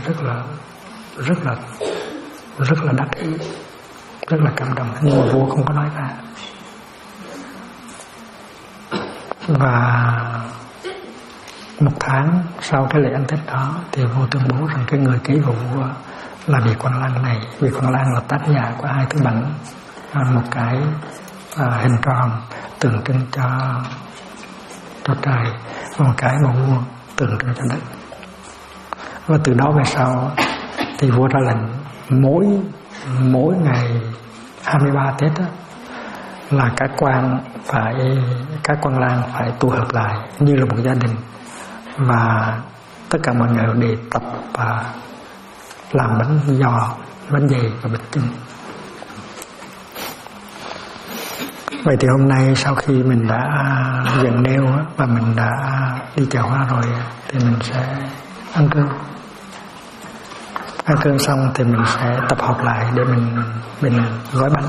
rất là đắc ý, rất là cảm động, nhưng mà vua không có nói ra. Và một tháng sau cái lễ ăn Tết đó thì vua tuyên bố rằng cái người kế vụ vua là vị quan lang này. Vị quan lang là tác giả của hai thứ bánh, một cái hình tròn tượng trưng cho trời, và một cái màu vuông tượng trưng cho đất. Và từ đó về sau thì vua ra lệnh mỗi ngày 23 Tết đó, là các quan lang phải tụ hợp lại như là một gia đình, và tất cả mọi người đều tập và làm bánh giò, bánh dày và bánh chưng. Vậy thì hôm nay sau khi mình đã dựng nêu và mình đã đi chợ hoa rồi thì mình sẽ ăn cơm. Ăn cơm xong thì mình sẽ tập hợp lại để mình gói bánh.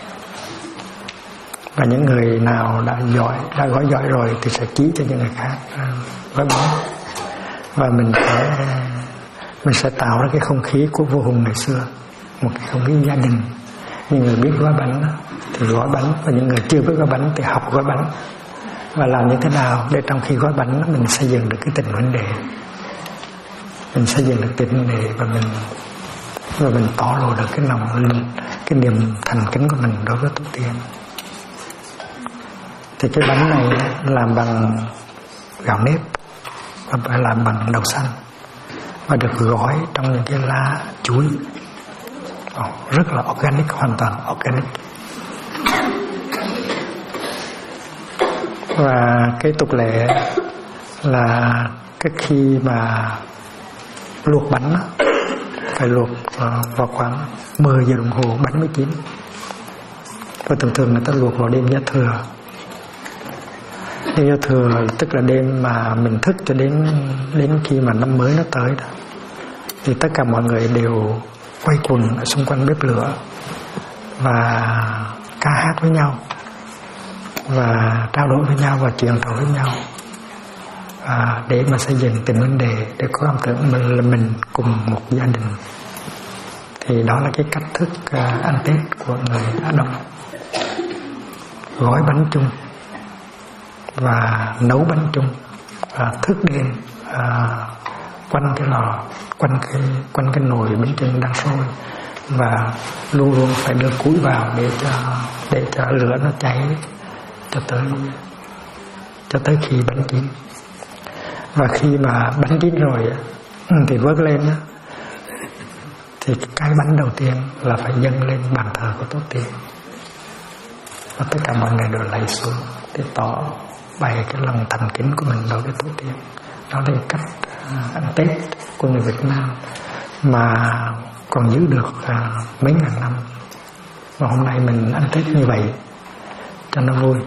Và những người nào đã gói giỏi rồi thì sẽ chỉ cho những người khác gói bánh. Và mình sẽ tạo ra cái không khí của vua Hùng ngày xưa, một cái không khí gia đình, Những người biết gói bánh thì gói bánh, và những người chưa biết gói bánh thì học gói bánh, và làm như thế nào để trong khi gói bánh mình xây dựng được cái tình huynh đệ, mình xây dựng được tình huynh đệ, và mình tỏ lộ được cái lòng, cái niềm thành kính của mình đối với tổ tiên. Thì cái bánh này làm bằng gạo nếp và phải làm bằng đậu xanh, và được gói trong những cái lá chuối, rất là organic, hoàn toàn organic. Và cái tục lệ là cái khi mà luộc bánh phải luộc vào khoảng 10 giờ đồng hồ bánh mới chín. Và thường người ta luộc vào đêm giao thừa. Đêm giao thừa tức là đêm mà mình thức cho đến khi mà năm mới nó tới đó. Thì tất cả mọi người đều quay quần ở xung quanh bếp lửa và ca hát với nhau, và trao đổi với nhau và chuyện trò với nhau, để mà xây dựng tình huynh đệ, để có cảm tưởng mình cùng một gia đình. Thì đó là cái cách thức ăn Tết của người Á Đông: gói bánh chung và nấu bánh chung, thức đêm quanh cái lò, quanh cái nồi bánh chưng đang sôi, và luôn luôn phải đưa củi vào để cho lửa nó cháy cho tới khi bánh chín. Và khi mà bánh chín rồi thì vớt lên đó, thì cái bánh đầu tiên là phải dâng lên bàn thờ của tổ tiên, và tất cả mọi người đều lạy xuống để tỏ bày cái lòng thành kính của mình đối với tổ tiên. Đó là cách ăn Tết của người Việt Nam mà còn giữ được mấy ngàn năm, và hôm nay mình ăn Tết như vậy cho nó vui.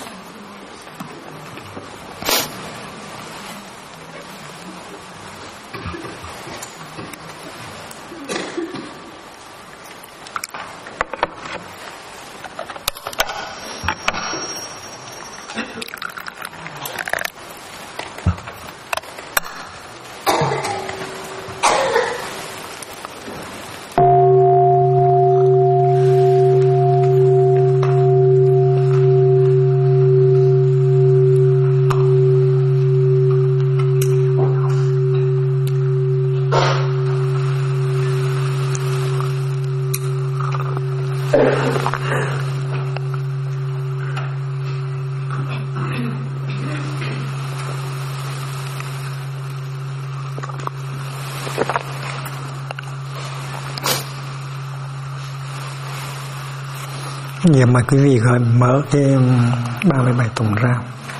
Giờ mời quý vị gọi mở cái 37 tuần ra.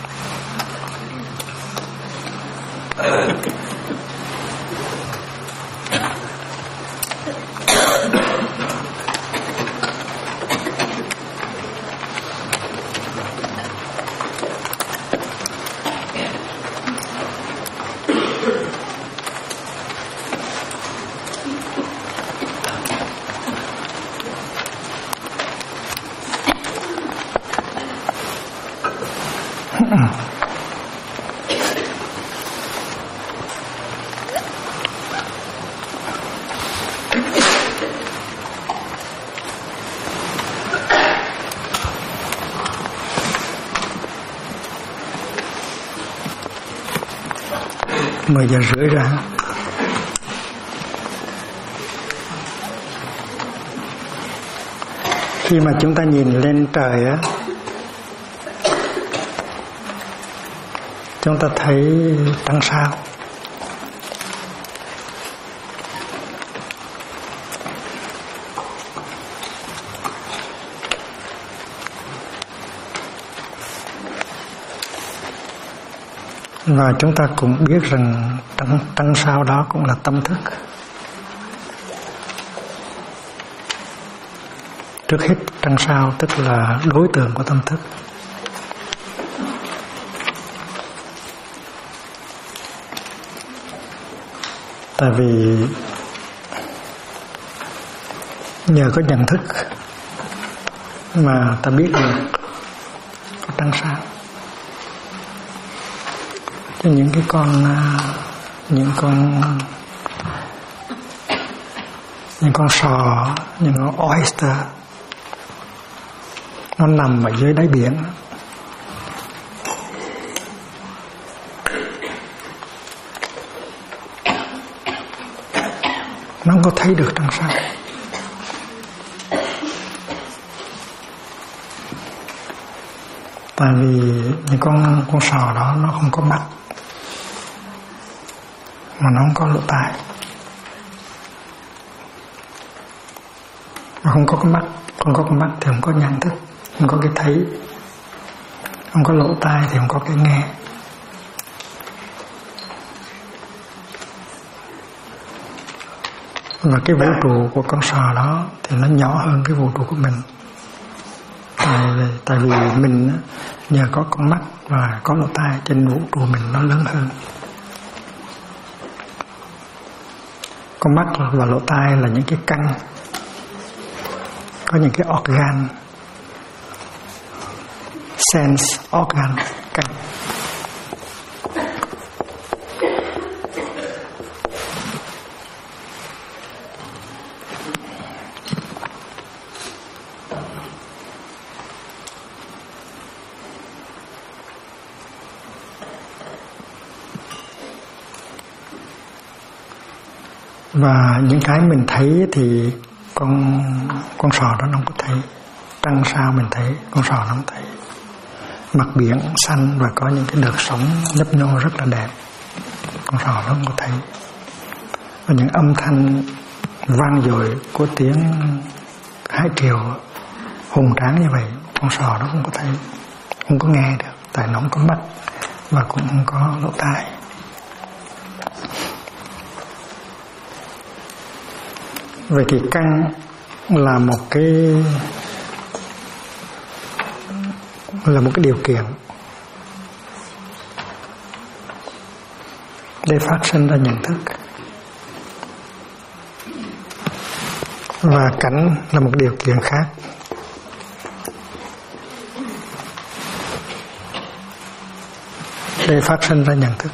Mười giờ rưỡi ra. Khi mà chúng ta nhìn lên trời á, chúng ta thấy trăng sao. Và chúng ta cũng biết rằng trăng sao đó cũng là tâm thức. Trước hết trăng sao tức là đối tượng của tâm thức. Tại vì nhờ có nhận thức mà ta biết được có trăng sao. Cho những con sò, những con oyster nó nằm ở dưới đáy biển. Nó không có thấy được trong sao. Tại vì những con sò đó nó không có mắt, mà nó không có lỗ tai, mà không có cái mắt. Không có cái mắt thì không có nhận thức, không có cái thấy. Không có lỗ tai thì không có cái nghe. Và cái vũ trụ của con sò đó thì nó nhỏ hơn cái vũ trụ của mình. Tại vì mình nhờ có con mắt và có lỗ tai, trên vũ trụ mình nó lớn hơn. Con mắt và lỗ tai là những cái căn, có những cái organ, sense organ, căn. Và những cái mình thấy thì con sò đó nó không có thấy. Trăng sao mình thấy, con sò nó không thấy. Mặt biển xanh và có những cái đợt sóng nhấp nhô rất là đẹp, con sò nó không có thấy. Và những âm thanh vang dội của tiếng hải triều hùng tráng như vậy, con sò nó không có thấy, không có nghe được, tại nó không có mắt và cũng không có lỗ tai. Vậy thì căn là một cái điều kiện để phát sinh ra nhận thức, và cảnh là một điều kiện khác để phát sinh ra nhận thức.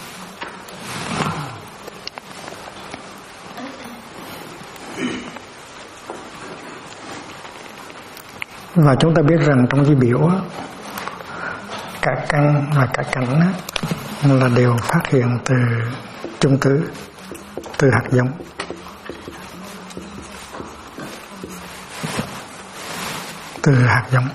Và chúng ta biết rằng trong di biểu cả căn và cả cảnh là đều phát hiện từ chung tứ, từ hạt giống. Từ hạt giống.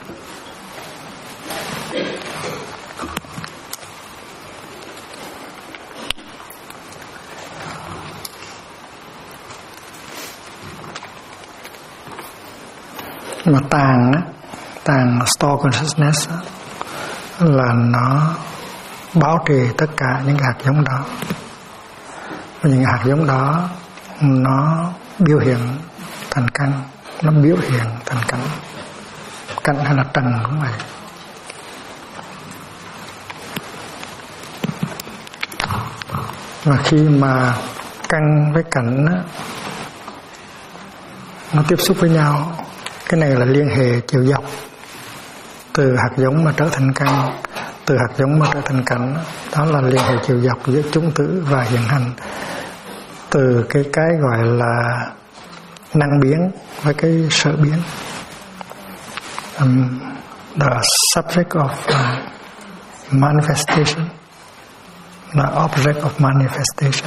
Mà tàng store consciousness là nó bảo trì tất cả những hạt giống đó. Và những hạt giống đó nó biểu hiện thành căn, nó biểu hiện thành cảnh. Cảnh hay là trần cũng vậy. Và khi mà căn với cảnh nó tiếp xúc với nhau, cái này là liên hệ chiều dọc, từ hạt giống mà trở thành căn, từ hạt giống mà trở thành cảnh. Đó là liên hệ chiều dọc giữa chúng tử và hiện hành, từ cái gọi là năng biến với cái sở biến. The subject of manifestation, the object of manifestation.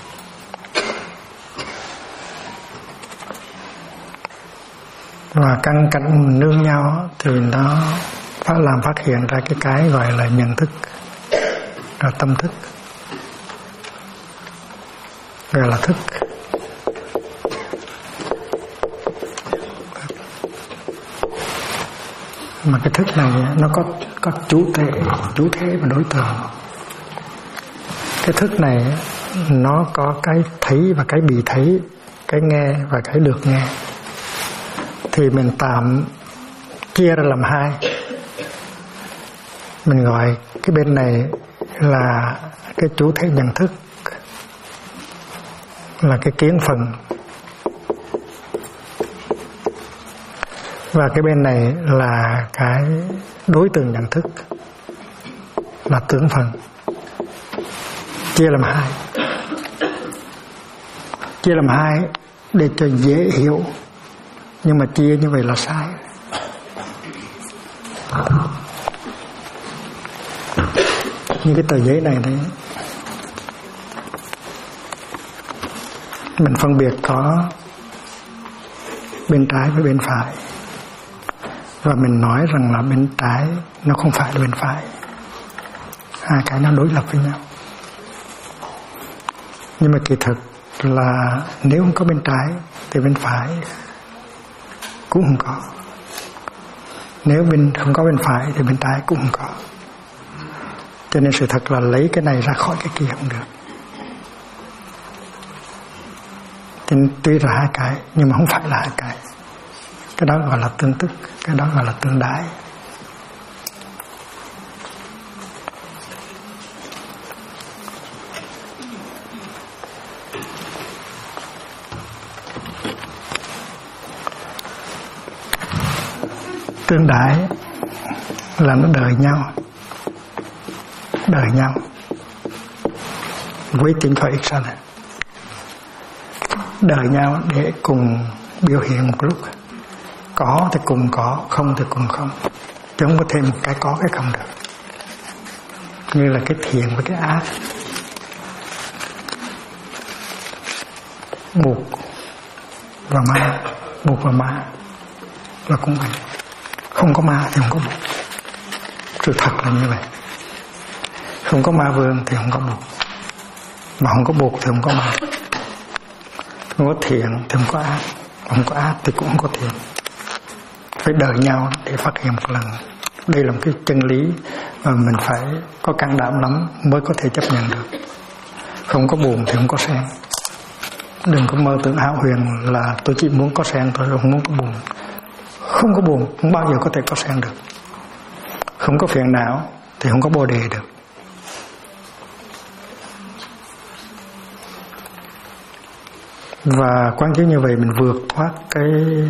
Và căn cảnh nương nhau thì nó làm phát hiện ra cái gọi là nhận thức, là tâm thức, gọi là thức. Mà cái thức này nó có chủ thể và đối tượng. Cái thức này nó có cái thấy và cái bị thấy, cái nghe và cái được nghe. Thì mình tạm chia ra làm hai. Mình gọi cái bên này là cái chủ thể nhận thức, là cái kiến phần, và cái bên này là cái đối tượng nhận thức, là tưởng phần. Chia làm hai. Chia làm hai để cho dễ hiểu, nhưng mà chia như vậy là sai. Như cái tờ giấy này đấy, mình phân biệt có bên trái với bên phải, và mình nói rằng là bên trái nó không phải là bên phải, hai cái nó đối lập với nhau. Nhưng mà kỳ thực là nếu không có bên trái thì bên phải cũng không có, nếu không có bên phải thì bên trái cũng không có. Cho nên sự thật là lấy cái này ra khỏi cái kia không được. Cho nên tuy là hai cái nhưng mà không phải là hai cái. Cái đó gọi là tương tức, cái đó gọi là tương đái. Tương đái là nó đời nhau, waiting for each other, đời nhau để cùng biểu hiện một lúc. Có thì cùng có, không thì cùng không, chứ không có thêm một cái có cái không được. Như là cái thiện với cái ác, buộc và ma là cũng vậy. Không có ma thì không có buộc, sự thật là như vậy. Không có ma vương thì không có buộc, mà không có buộc thì không có ma. Không có thiện thì không có ác, không có ác thì cũng không có thiện. Phải đợi nhau để phát hiện một lần. Đây là một cái chân lý mà mình phải có can đảm lắm mới có thể chấp nhận được. Không có buồn thì không có sen. Đừng có mơ tưởng ảo huyền là tôi chỉ muốn có sen thôi, không muốn có buồn. Không có buồn không bao giờ có thể có sen được. Không có phiền não thì không có bồ đề được. Và quán chiếu như vậy mình vượt thoát cái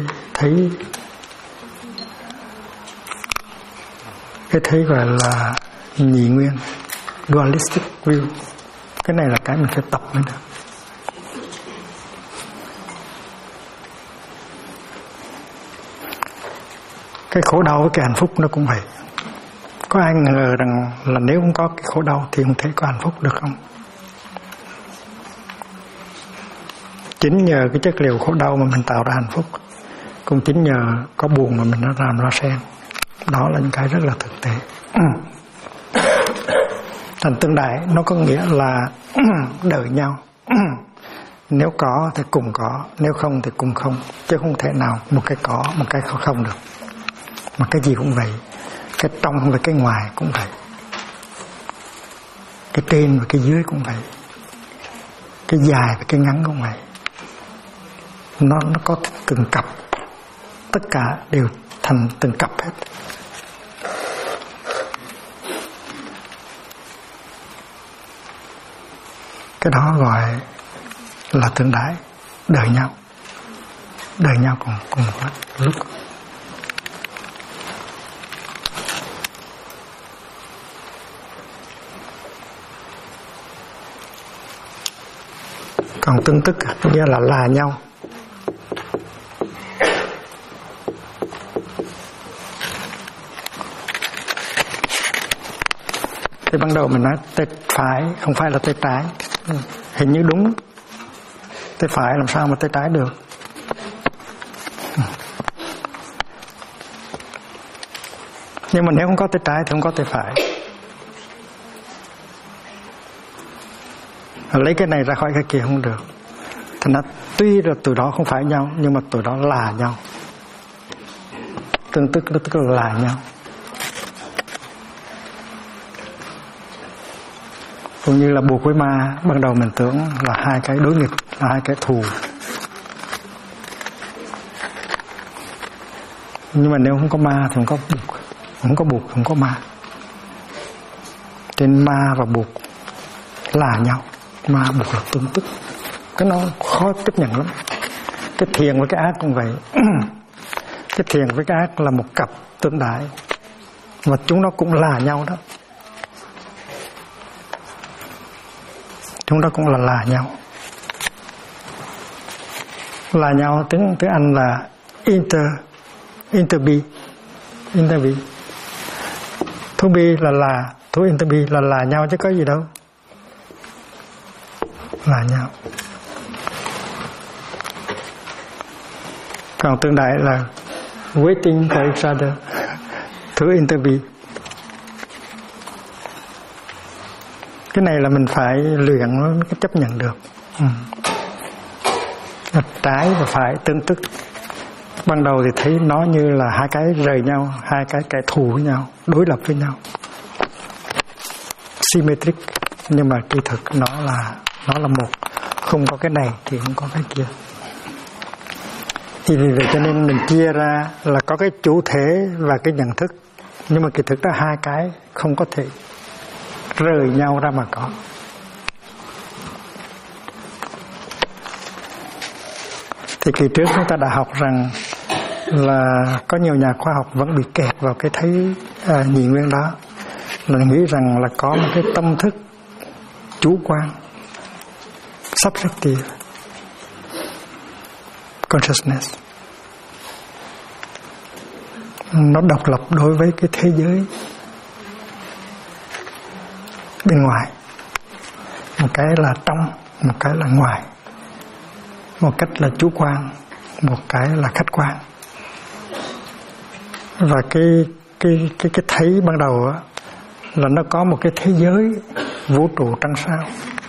thấy gọi là nhị nguyên, dualistic view. Cái này là cái mình phải tập mới được. Cái khổ đau với cái hạnh phúc nó cũng vậy. Có ai ngờ rằng là nếu không có cái khổ đau thì không thể có hạnh phúc được không? Chính nhờ cái chất liệu khổ đau mà mình tạo ra hạnh phúc, cũng chính nhờ có buồn mà mình đã làm ra sen. Đó là những cái rất là thực tế. Thành tương đại nó có nghĩa là đợi nhau. Nếu có thì cùng có, nếu không thì cùng không, chứ không thể nào một cái có, một cái không được. Mà cái gì cũng vậy, cái trong và cái ngoài cũng vậy, cái trên và cái dưới cũng vậy, cái dài và cái ngắn cũng vậy. Nó có từng cặp, tất cả đều thành từng cặp hết. Cái đó gọi là tương đái, đợi nhau cùng lúc. Còn tương tức nghĩa là nhau. Thì ban đầu mình nói tay phải không phải là tay trái, hình như đúng. Tay phải làm sao mà tay trái được? Nhưng mà nếu không có tay trái thì không có tay phải. Lấy cái này ra khỏi cái kia không được. Thành ra tuy là từ đó không phải nhau, nhưng mà từ đó là nhau. Tương tức tức là nhau. Cũng như là buộc với ma, ban đầu mình tưởng là hai cái đối nghịch, là hai cái thù. Nhưng mà nếu không có ma thì không có buộc, không có ma. Trên ma và buộc là nhau, ma buộc là tương tức. Cái nó khó chấp nhận lắm. Cái thiện với cái ác cũng vậy. Cái thiện với cái ác là một cặp tương đại, và chúng nó cũng là nhau đó. Chúng nó cũng là nhau. Là nhau tiếng Anh là interbe. To be là to and to be là nhau chứ có gì đâu. Là nhau. Còn tương đại là waiting for each other. To and to be. Cái này là mình phải luyện nó chấp nhận được. Trái và phải tương tức. Ban đầu thì thấy nó như là hai cái rời nhau, hai cái kẻ thù với nhau, đối lập với nhau, symmetric. Nhưng mà kỳ thực nó là một, không có cái này thì không có cái kia. Thì vì vậy cho nên mình chia ra là có cái chủ thể và cái nhận thức, nhưng mà kỳ thực đó hai cái không có thể rời nhau ra mà có. Thì kỳ trước chúng ta đã học rằng là có nhiều nhà khoa học vẫn bị kẹt vào cái thấy nhị nguyên đó, là nghĩ rằng là có một cái tâm thức chủ quan, subjective consciousness, nó độc lập đối với cái thế giới bên ngoài. Một cái là trong, một cái là ngoài. Một cách là chủ quan, một cái là khách quan. Và cái thấy ban đầu á, là nó có một cái thế giới vũ trụ trăng sao,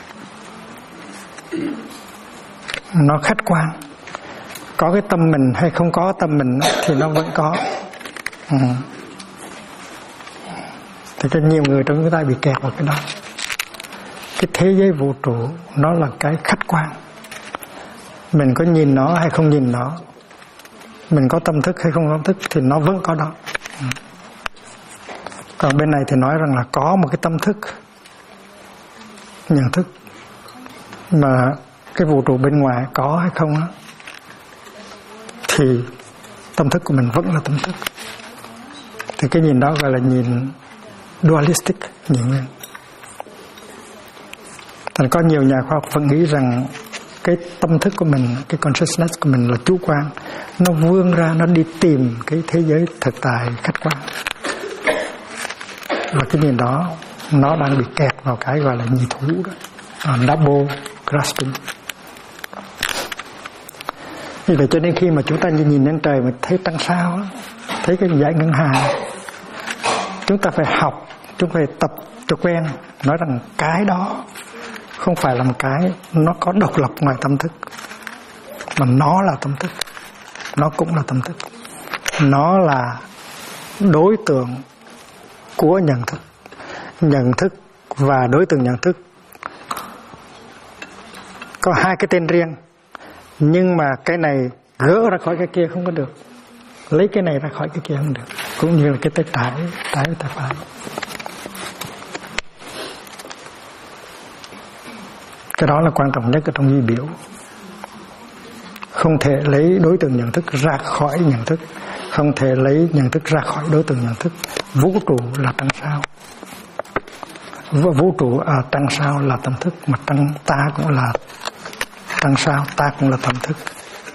nó khách quan. Có cái tâm mình hay không có tâm mình thì nó vẫn có. Thì có nhiều người trong chúng ta bị kẹt vào cái đó. Cái thế giới vũ trụ nó là cái khách quan. Mình có nhìn nó hay không nhìn nó, mình có tâm thức hay không có tâm thức thì nó vẫn có đó. Còn bên này thì nói rằng là có một cái tâm thức, nhận thức, mà cái vũ trụ bên ngoài có hay không á, thì tâm thức của mình vẫn là tâm thức. Thì cái nhìn đó gọi là nhìn dualistic, nhị nguyên. Thành có nhiều nhà khoa học vẫn nghĩ rằng cái tâm thức của mình, cái consciousness của mình là chủ quan, nó vươn ra, nó đi tìm cái thế giới thực tại khách quan. Và cái nhìn đó nó đang bị kẹt vào cái gọi là nhị thủ đó, double grasping. Vì vậy cho nên khi mà chúng ta nhìn lên trời mà thấy trăng sao, thấy cái dải ngân hà, chúng ta phải học, chúng ta phải tập cho quen, nói rằng cái đó không phải là một cái nó có độc lập ngoài tâm thức, mà nó là tâm thức, nó cũng là tâm thức, nó là đối tượng của nhận thức và đối tượng nhận thức có hai cái tên riêng, nhưng mà cái này gỡ ra khỏi cái kia không có được, lấy cái này ra khỏi cái kia không được, cũng như là cái tay trái tay phải. Cái đó là quan trọng nhất ở trong duy biểu. Không thể lấy đối tượng nhận thức ra khỏi nhận thức, không thể lấy nhận thức ra khỏi đối tượng nhận thức. Vũ trụ là trăng sao, vũ trụ trăng sao là tâm thức, mà ta cũng là trăng sao, ta cũng là tâm thức.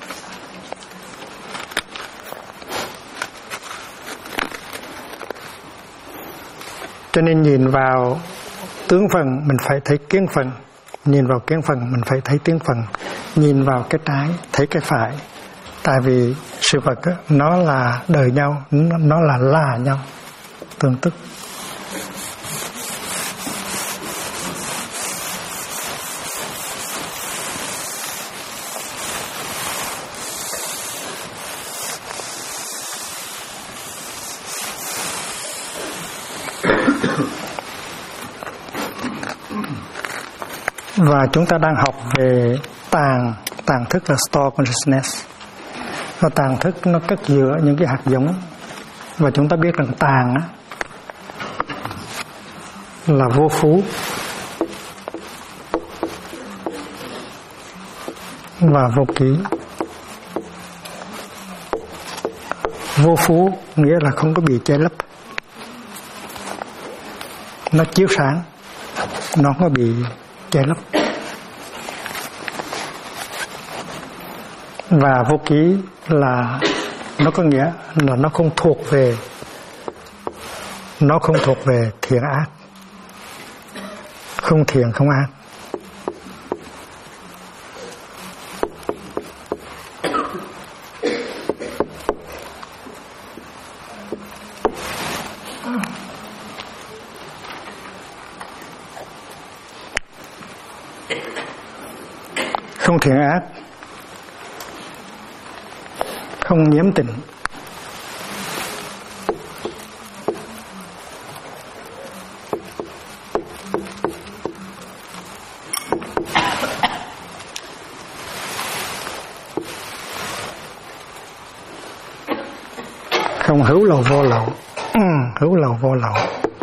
Cho nên nhìn vào tướng phần mình phải thấy kiến phần, nhìn vào kiến phần mình phải thấy tướng phần, nhìn vào cái trái thấy cái phải. Tại vì sự vật đó, nó là đời nhau, nó là nhau, tương tức. Và chúng ta đang học về tàng thức là store consciousness. Và tàng thức nó cất giữa những cái hạt giống. Và chúng ta biết rằng tàng á, là vô phú và vô ký. Vô phú nghĩa là không có bị che lấp, nó chiếu sáng, nó không có bị che lấp. Và vô ký là nó có nghĩa là nó không thuộc về nó không thuộc về thiện ác, không thiện không ác. Không thiện ác, không nhiễm tình, không hữu lậu vô lậu. Hữu lậu vô lậu.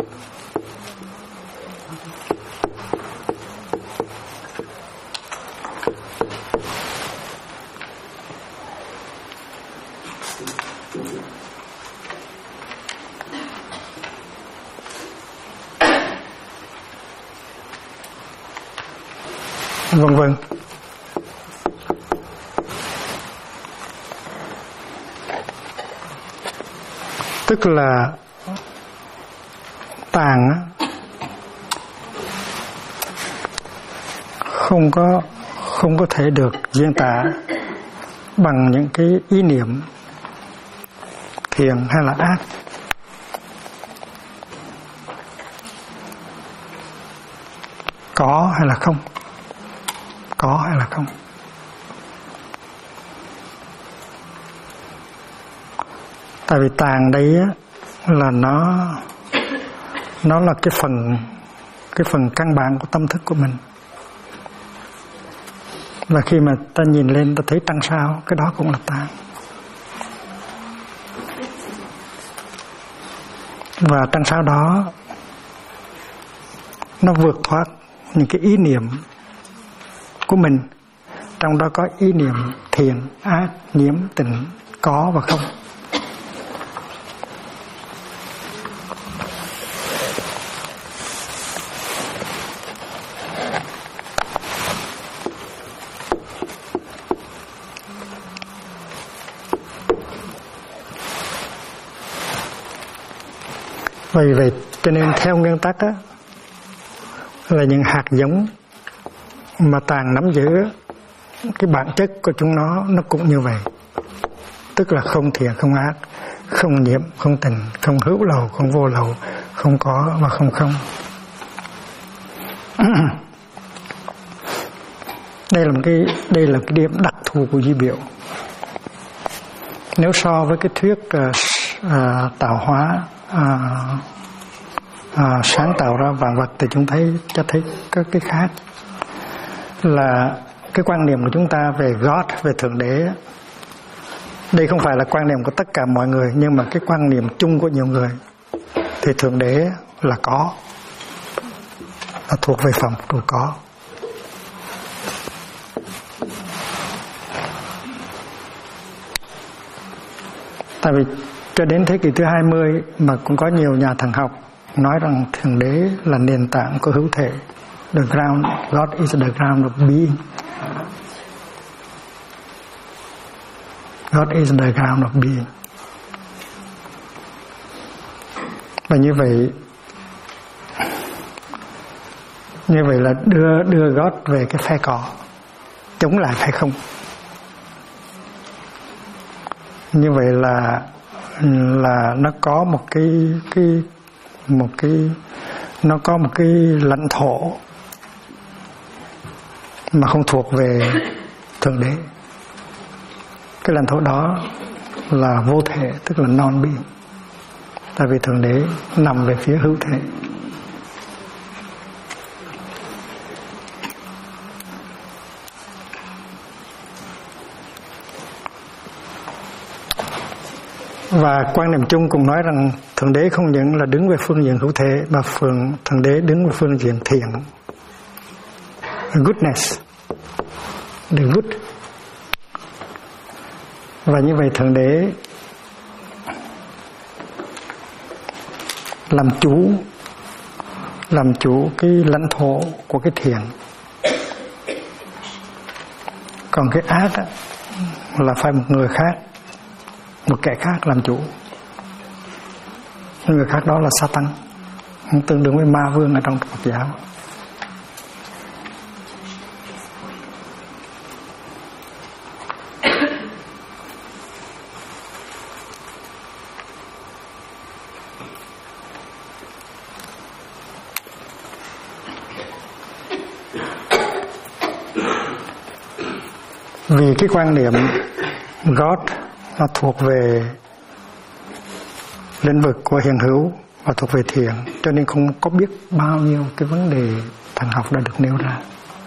Vân vân. Tức là tàng không có thể được diễn tả bằng những cái ý niệm thiện hay là ác. Có hay là không? Có hay là không? Tại vì tàng đây á, là nó là cái phần căn bản của tâm thức của mình. Và khi mà ta nhìn lên ta thấy trăng sao, cái đó cũng là tàng. Và trăng sao đó nó vượt thoát những cái ý niệm của mình, trong đó có ý niệm thiện, ác, nhiễm, tịnh, có và không. Vì vậy cho nên theo nguyên tắc á, là những hạt giống mà tàng nắm giữ cái bản chất của chúng nó cũng như vậy. Tức là không thiện không ác, không nhiễm không tình, không hữu lậu không vô lậu, không có và không không. Đây là cái điểm đặc thù của duy biểu. Nếu so với cái thuyết tạo hóa, sáng tạo ra vạn vật thì chúng cho thấy có cái khác. Là cái quan niệm của chúng ta về God, về Thượng Đế, đây không phải là quan niệm của tất cả mọi người, nhưng mà cái quan niệm chung của nhiều người thì Thượng Đế là có, là thuộc về phẩm của có. Tại vì cho đến thế kỷ thứ 20 mà cũng có nhiều nhà thần học nói rằng Thượng Đế là nền tảng của hữu thể. The ground, God is the ground of being. God is the ground of being. Và như vậy là đưa God về cái phe cỏ, chống lại phe không. Như vậy là nó có một cái lãnh thổ mà không thuộc về Thượng Đế. Cái lãnh thổ đó là vô thể, tức là non being. Tại vì Thượng Đế nằm về phía hữu thể. Và quan niệm chung cũng nói rằng Thượng Đế không những là đứng về phương diện hữu thể, mà Thượng Đế đứng về phương diện thiện, goodness, the good. Và như vậy Thượng Đế làm chủ cái lãnh thổ của cái thiện. Còn cái ác á, là phải một người khác, một kẻ khác làm chủ. người khác đó là Satan, tương đương với ma vương ở trong Phật giáo. Vì cái quan niệm God nó thuộc về lĩnh vực của hiện hữu và thuộc về thiện, cho nên không có biết bao nhiêu cái vấn đề thần học đã được nêu ra.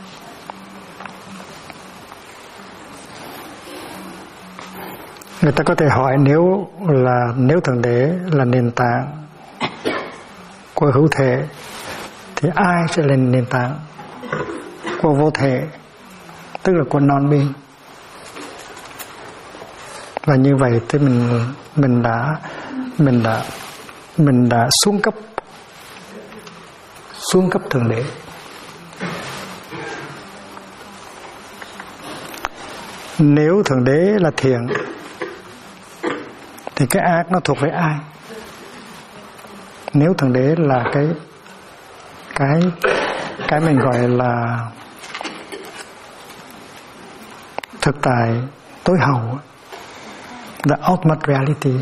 Người ta có thể hỏi nếu Thượng Đế là nền tảng của hữu thể thì ai sẽ là nền tảng của vô thể, tức là của non being. Và như vậy thì mình đã xuống cấp Thượng Đế. Nếu Thượng Đế là thiện thì cái ác nó thuộc về ai? Nếu Thượng Đế là cái mình gọi là thực tại tối hậu, the ultimate reality,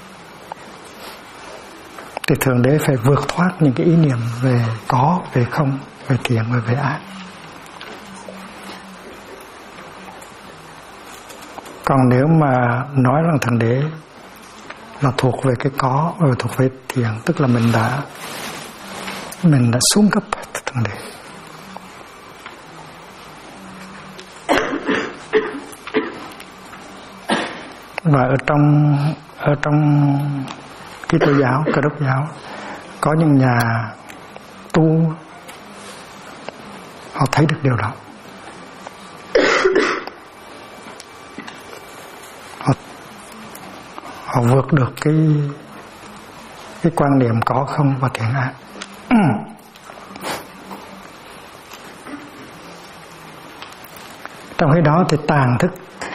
thì Thượng Đế phải vượt thoát những cái ý niệm về có, về không, về thiện và về ác. Còn nếu mà nói rằng Thượng Đế là thuộc về cái có và thuộc về thiện, tức là mình đã xuống cấp Thượng Đế. Và ở trong Kitô giáo, Cơ đốc giáo, có những nhà tu họ thấy được điều đó. Họ vượt được cái quan niệm có không và thiện ác. Trong khi đó thì tàng thức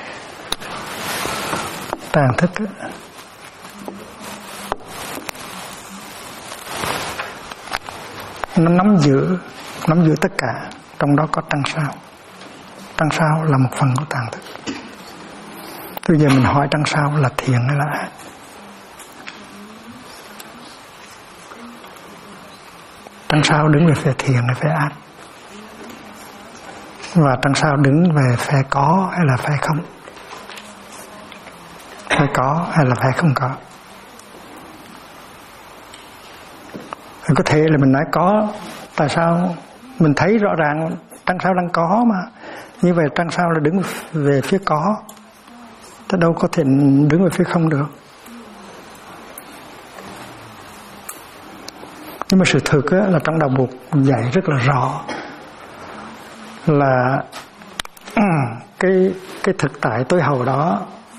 nó nắm giữ tất cả, trong đó có trăng sao là một phần của tàng thức. Bây giờ mình hỏi trăng sao là thiện hay là ác? Trăng sao đứng về phe thiện hay phe ác? Và trăng sao đứng về phe có hay là phe không? Phe có hay là phe không có? Có thể là mình nói có, tại sao mình thấy rõ ràng trăng sao đang có mà, như vậy trăng sao là đứng về phía có, chứ đâu có thể đứng về phía không được. Nhưng mà sự thực là trong đạo Bụt dạy rất là rõ là cái thực tại tối hậu đó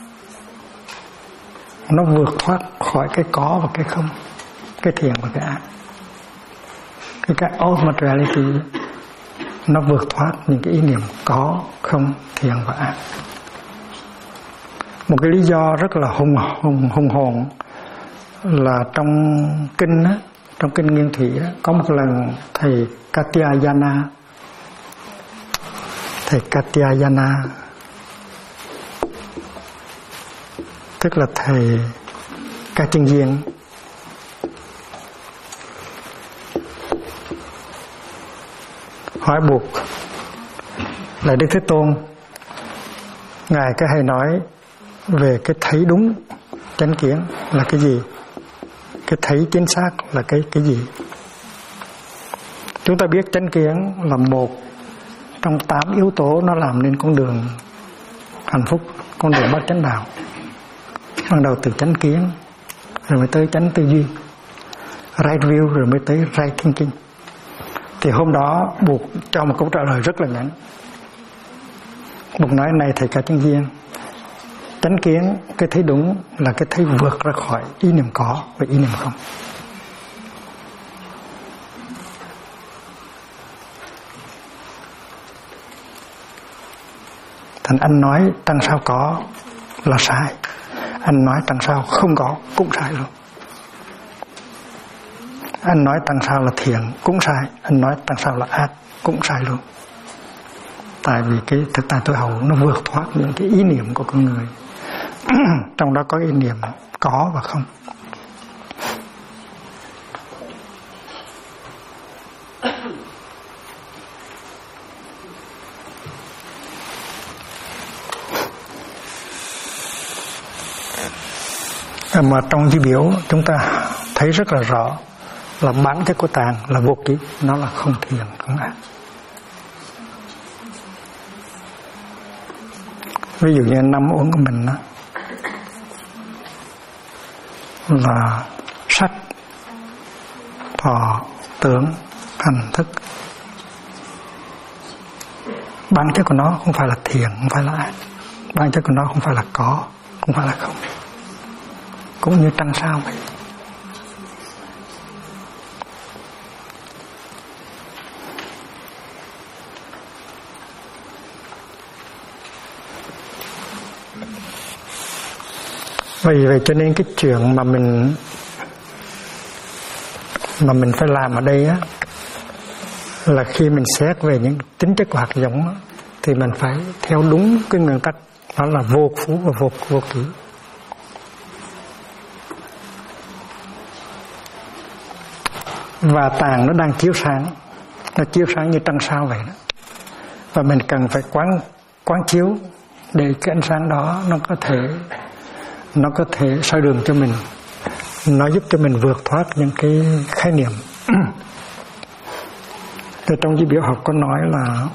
nó vượt thoát khỏi cái có và cái không, cái thiện và cái ác. Cái ultimate reality nó vượt thoát những cái ý niệm có, không, thiện và ác. Một cái lý do rất là hùng hồn là trong kinh Nguyên Thủy đó, có một lần thầy Katyayana, tức là thầy Ca Chân Viên, hỏi Bụt là Đức Thế Tôn, ngài có hay nói về cái thấy đúng chánh kiến là cái gì, cái thấy chính xác là cái gì? Chúng ta biết chánh kiến là một trong 8 yếu tố nó làm nên con đường hạnh phúc, con đường bát chánh đạo. Ban đầu từ chánh kiến, rồi mới tới chánh tư duy, right view, rồi mới tới right thinking. Thì hôm đó Bụt cho một câu trả lời rất là ngắn. Bụt nói này thầy Ca Chân Viên, chánh kiến, cái thấy đúng là cái thấy vượt ra khỏi ý niệm có và ý niệm không. Thành anh nói trăng sao có là sai, anh nói trăng sao không có cũng sai luôn. Anh nói tăng sao là thiện cũng sai, anh nói tăng sao là ác cũng sai luôn. Tại vì cái thực tại tối hậu nó vượt thoát những cái ý niệm của con người. Trong đó có ý niệm có và không. Mà trong di biểu chúng ta thấy rất là rõ là bản chất của tạng là vô ký, nó là không thiện không ác. Ví dụ như năm uống của mình đó, là sắc, thọ, tưởng, hành, thức. Bản chất của nó không phải là thiện, không phải là ác. Bản chất của nó không phải là có, không phải là không. Cũng như trăng sao vậy. Vì vậy cho nên cái chuyện mà mình phải làm ở đây á, là khi mình xét về những tính chất của hạt giống á, thì mình phải theo đúng cái nguyên tắc đó là vô phú và vô ký. Và tạng nó đang chiếu sáng, nó chiếu sáng như trăng sao vậy đó. Và mình cần phải quán chiếu để cái ánh sáng đó nó có thể soi đường cho mình, nó giúp cho mình vượt thoát những cái khái niệm. Thì trong di biểu học có nói là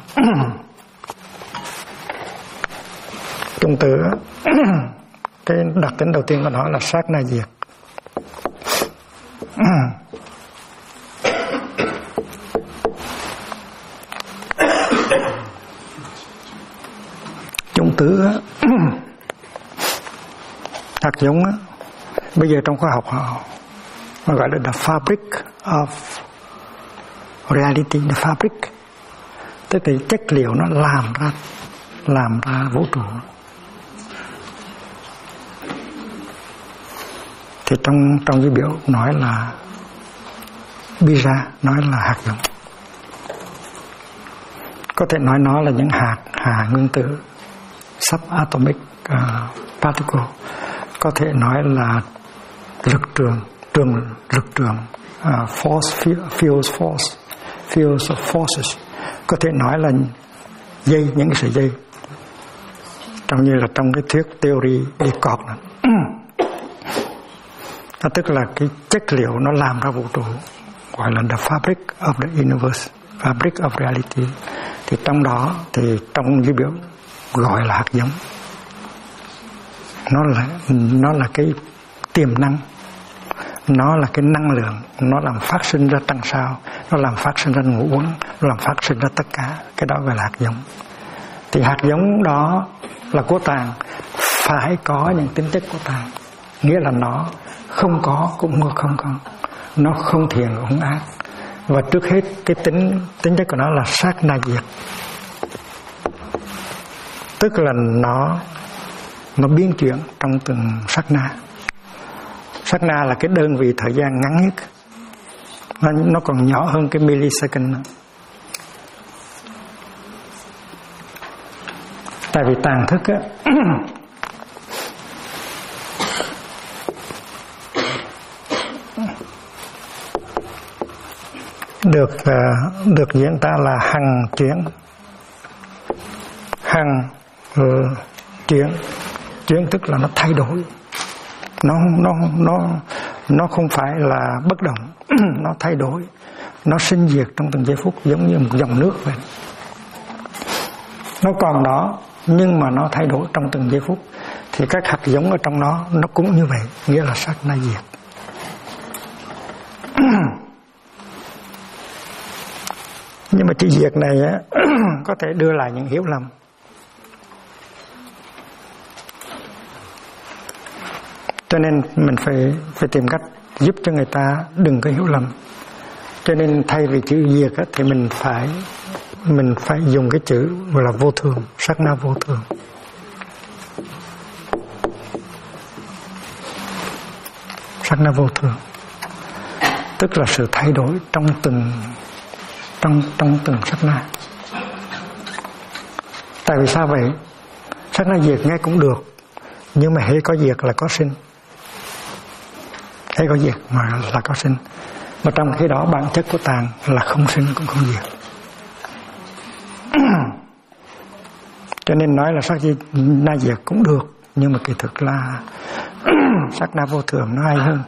trung tử cái đặc tính đầu tiên của nó là sát na diệt. Trung tử hạt giống á, bây giờ trong khoa học họ gọi là the fabric of reality, the fabric, tức là chất liệu nó làm ra vũ trụ. Thì trong cái biểu nói là bija, nói là hạt giống. Có thể nói nó là những hạt nguyên tử, subatomic particle. Có thể nói là lực trường force, fields of forces. Có thể nói là dây, những cái sợi dây, trong như là trong cái thuyết theory Descartes này. Tức là cái chất liệu nó làm ra vũ trụ, gọi là the fabric of the universe, fabric of reality. Thì trong đó thì trong cái biểu gọi là hạt giống. Nó là cái tiềm năng, nó là cái năng lượng, nó làm phát sinh ra trăng sao, nó làm phát sinh ra ngũ uẩn, nó làm phát sinh ra tất cả. Cái đó gọi là hạt giống. Thì hạt giống đó là của tạng, phải có những tính chất của tạng, nghĩa là nó không có cũng không có, nó không thiện cũng không ác. Và trước hết cái tính chất của nó là sát na diệt, tức là nó biến chuyển trong từng sát na. Sát na là cái đơn vị thời gian ngắn nhất, nó còn nhỏ hơn cái millisecond. Tại vì tàng thức á, được diễn tả là hằng chuyển, chuyển tức là nó thay đổi, nó không phải là bất động, nó thay đổi, nó sinh diệt trong từng giây phút, giống như một dòng nước vậy. Nó còn đó nhưng mà nó thay đổi trong từng giây phút. Thì các hạt giống ở trong nó cũng như vậy, nghĩa là sát na diệt. Nhưng mà chữ diệt này á, có thể đưa lại những hiểu lầm. Cho nên mình phải tìm cách giúp cho người ta đừng có hiểu lầm. Cho nên thay vì chữ diệt á, thì mình phải dùng cái chữ gọi là vô thường, sát na vô thường. Sát na vô thường. tức là sự thay đổi trong từng sát na. Tại vì sao vậy? Sát na diệt nghe cũng được, nhưng mà hễ có diệt là có sinh, hễ có diệt mà là có sinh. Mà trong khi đó bản chất của tạng là không sinh cũng không diệt. Cho nên nói là sát na diệt cũng được, nhưng mà kỳ thực là sát na vô thường nó hay hơn.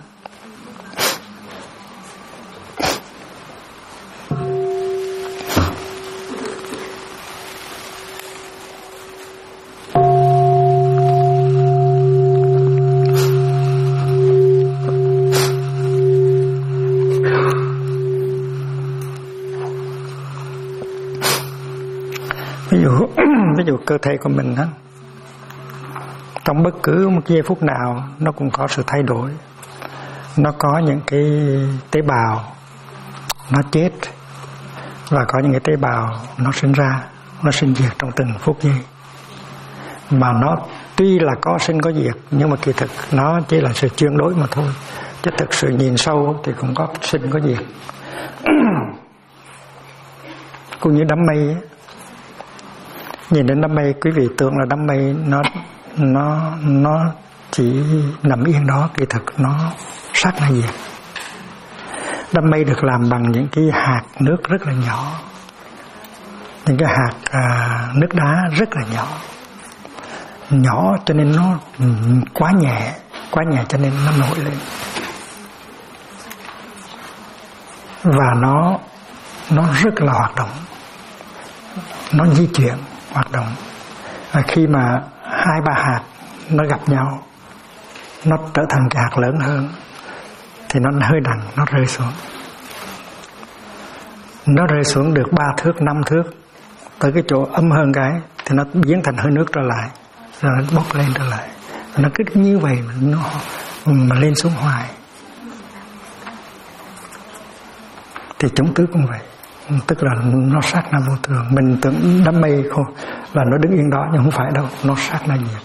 Ví dụ cơ thể của mình đó, trong bất cứ một giây phút nào nó cũng có sự thay đổi. Nó có những cái tế bào nó chết, và có những cái tế bào nó sinh ra, nó sinh diệt trong từng phút giây. Mà nó tuy là có sinh có diệt, nhưng mà kỳ thực nó chỉ là sự chuyển đổi mà thôi. Chứ thực sự nhìn sâu thì cũng có sinh có diệt. Cũng như đám mây ấy. Nhìn đến đám mây, quý vị tưởng là đám mây nó chỉ nằm yên đó, kỳ thực nó sát na diệt. Đám mây được làm bằng những cái hạt nước rất là nhỏ, những cái hạt nước đá rất là nhỏ cho nên nó quá nhẹ cho nên nó nổi lên. Và nó rất là hoạt động, nó di chuyển hoạt động. Và khi mà 2-3 hạt nó gặp nhau, nó trở thành cái hạt lớn hơn, thì nó hơi đằng, nó rơi xuống. Nó rơi xuống được 3 thước, 5 thước, tới cái chỗ âm hơn cái thì nó biến thành hơi nước trở lại, rồi nó bốc lên trở lại. Nó cứ như vậy mà lên xuống hoài. Thì chúng tứ cũng vậy, tức là nó sát na vô thường. Mình tưởng đám mây không là nó đứng yên đó, nhưng không phải đâu, nó sát na diệt.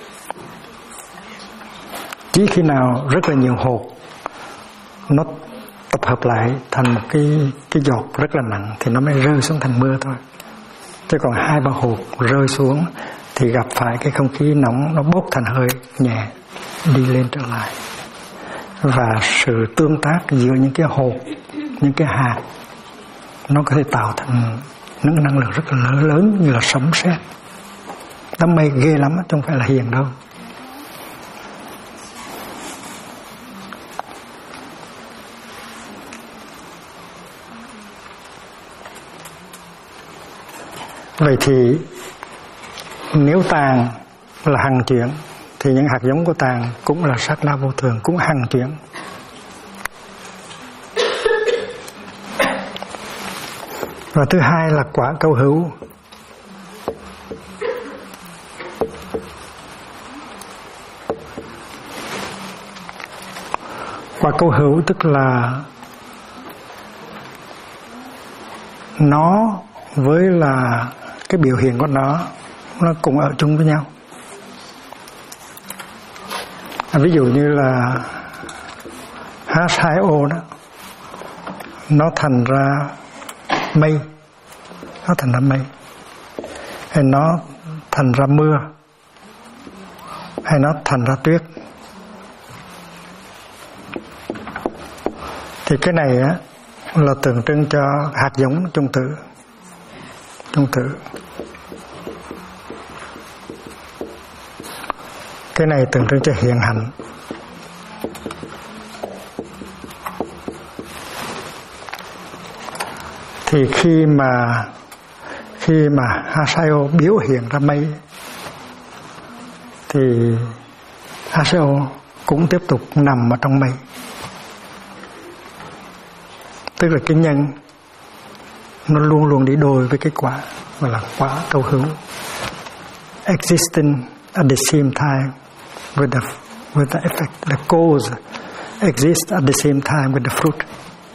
Chỉ khi nào rất là nhiều hột nó tập hợp lại thành một cái giọt rất là nặng thì nó mới rơi xuống thành mưa thôi. Chứ còn 2-3 hột rơi xuống thì gặp phải cái không khí nóng, nó bốc thành hơi nhẹ, đi lên trở lại. Và sự tương tác giữa những cái hột, những cái hạt, nó có thể tạo thành những năng lượng rất là lớn như là sấm sét. Đám mây ghê lắm, chứ không phải là hiền đâu. Vậy thì nếu tạng là hằng chuyển thì những hạt giống của tạng cũng là sát na vô thường, cũng hằng chuyển. Và thứ hai là quả câu hữu. Quả câu hữu tức là nó với là cái biểu hiện của nó cùng ở chung với nhau. Ví dụ như là H2O đó, nó thành ra mây, nó thành ra mây, hay nó thành ra mưa, hay nó thành ra tuyết. Thì cái này á là tượng trưng cho hạt giống chung tử. Cái này tượng trưng cho hiện hạnh. Thì khi mà H2O biểu hiện ra mây thì H2O cũng tiếp tục nằm ở trong mây. Tức là cái nhân nó luôn luôn đi đôi với cái quả, gọi là quả câu hữu, existing at the same time with the effect. The cause exists at the same time with the fruit.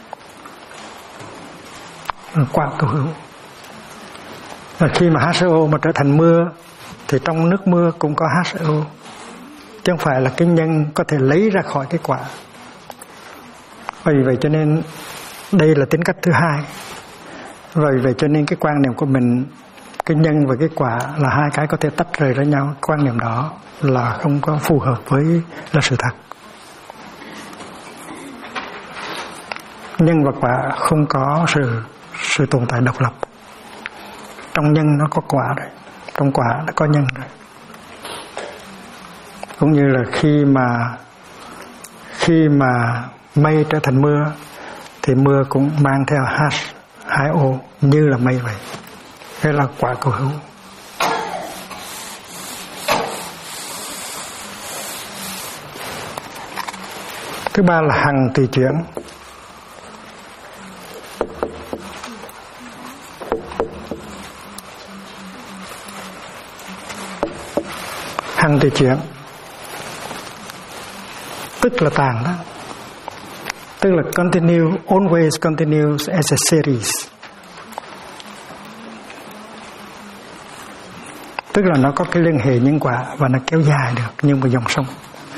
Quả câu hữu. Và khi mà H2O mà trở thành mưa thì trong nước mưa cũng có H2O, chứ không phải là cái nhân có thể lấy ra khỏi cái quả. Vì vậy cho nên đây là tính cách thứ hai. Vì vậy cho nên cái quan niệm của mình, cái nhân và cái quả là hai cái có thể tách rời ra nhau. Quan niệm đó là không có phù hợp với là sự thật. Nhân và quả không có sự tồn tại độc lập. Trong nhân nó có quả rồi, trong quả nó có nhân rồi. Cũng như là khi mà mây trở thành mưa thì mưa cũng mang theo H2O như là mây vậy. Thế là quả cầu hữu. Thứ ba là hằng tùy chuyển. Hằng tùy chuyển tức là tàn đó, tức là continue, always continues as a series, tức là nó có cái liên hệ nhân quả và nó kéo dài được như một dòng sông.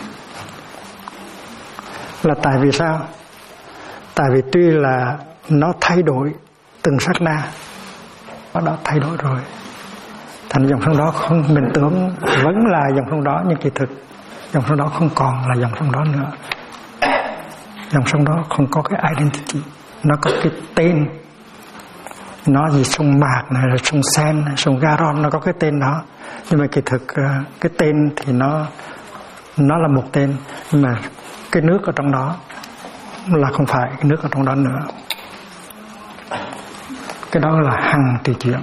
Là tại vì sao? Tại vì tuy là nó thay đổi từng sát na, nó đã thay đổi rồi, thành dòng sông đó không, mình tưởng vẫn là dòng sông đó, nhưng kỳ thực dòng sông đó không còn là dòng sông đó nữa. Dòng sông đó không có cái identity, nó có cái tên, nó gì sông Mạc này, là sông Sen, sông Garon, nó có cái tên đó, nhưng mà kỳ thực cái tên thì nó là một tên, nhưng mà cái nước ở trong đó là không phải cái nước ở trong đó nữa. Cái đó là hằng tùy chuyển.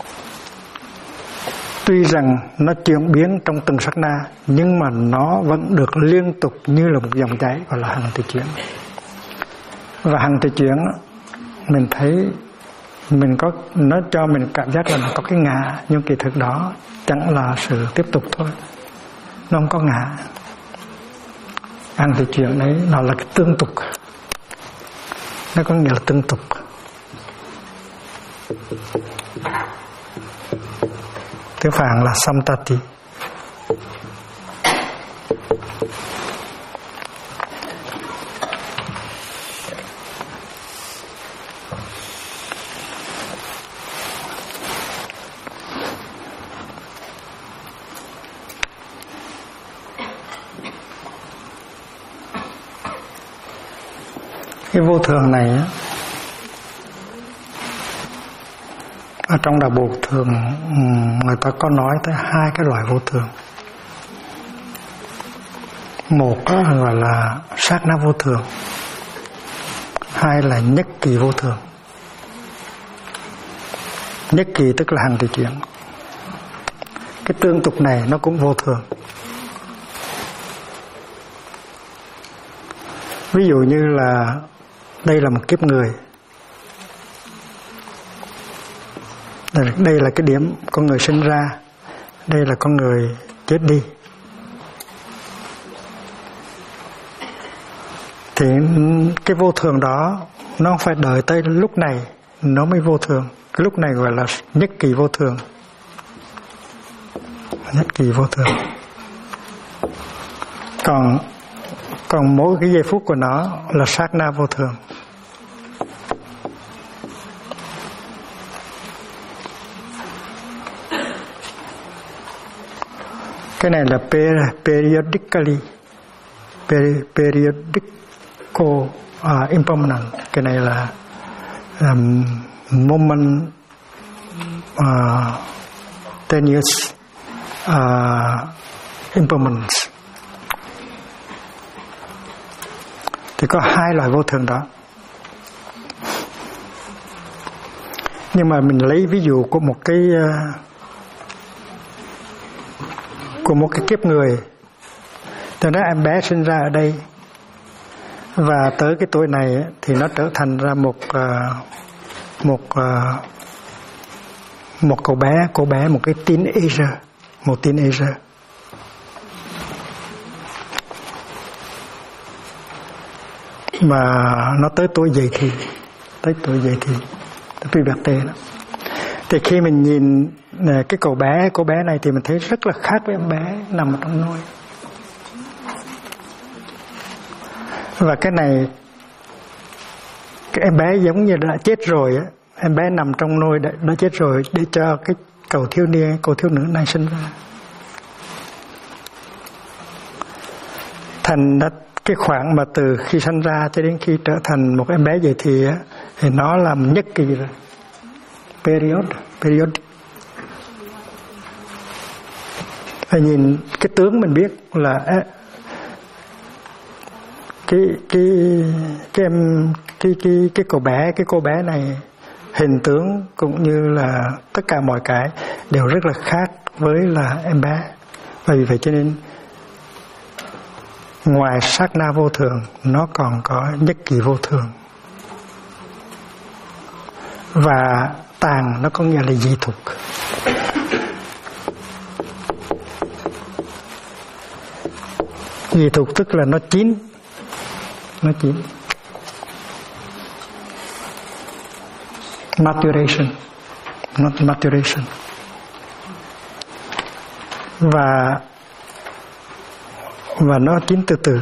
Tuy rằng nó chuyển biến trong từng sát na, nhưng mà nó vẫn được liên tục như là một dòng chảy, gọi là hằng tùy chuyển. Và hằng tùy chuyển mình thấy nó cho mình cảm giác là nó có cái ngã, nhưng kỳ thực đó chẳng là sự tiếp tục thôi, nó không có ngã. Hằng tùy chuyển đấy nó là cái tương tục, nó có nghĩa là tương tục. Tiếng Phạn là samtati. Cái vô thường này á, ở trong đạo Bụt thường người ta có nói tới hai cái loại vô thường. Một đó gọi là sát na vô thường, hai là nhất kỳ vô thường. Nhất kỳ tức là hằng tùy chuyển. Cái tương tục này nó cũng vô thường. Ví dụ như là đây là một kiếp người, đây là cái điểm con người sinh ra, đây là con người chết đi. Thì cái vô thường đó nó không phải đợi tới lúc này nó mới vô thường. Cái lúc này gọi là nhất kỳ vô thường. Nhất kỳ vô thường. Còn mỗi cái giây phút của nó là sát na vô thường. Cái này là periodically, periodical impermanent. Cái này là moment tenuous impermanence. Thì có hai loại vô thường đó. Nhưng mà mình lấy ví dụ của một cái kiếp người. Từ đó em bé sinh ra ở đây, và tới cái tuổi này thì nó trở thành ra một cô bé, một cái teenager. Mà nó tới tuổi dậy thì, tới puberty đó. Thì khi mình nhìn cái cô bé này thì mình thấy rất là khác với em bé nằm ở trong nôi. Và cái này Cái em bé giống như đã chết rồi á, em bé nằm trong nôi đã chết rồi để cho cái cậu thiếu niên, cậu thiếu nữ này sinh ra. Thành đã cái khoảng mà từ khi sinh ra cho đến khi trở thành một em bé vậy thì nó làm nhất kỳ rồi. Period. Và nhìn cái tướng mình biết là cái cô bé này hình tướng cũng như là tất cả mọi cái đều rất là khác với là em bé. Và vì vậy cho nên ngoài sát na vô thường, nó còn có nhất kỳ vô thường. Và tàn nó có nghĩa là dị thục. Dị thục tức là nó chín. Maturation, not maturation. Và nó chín từ từ.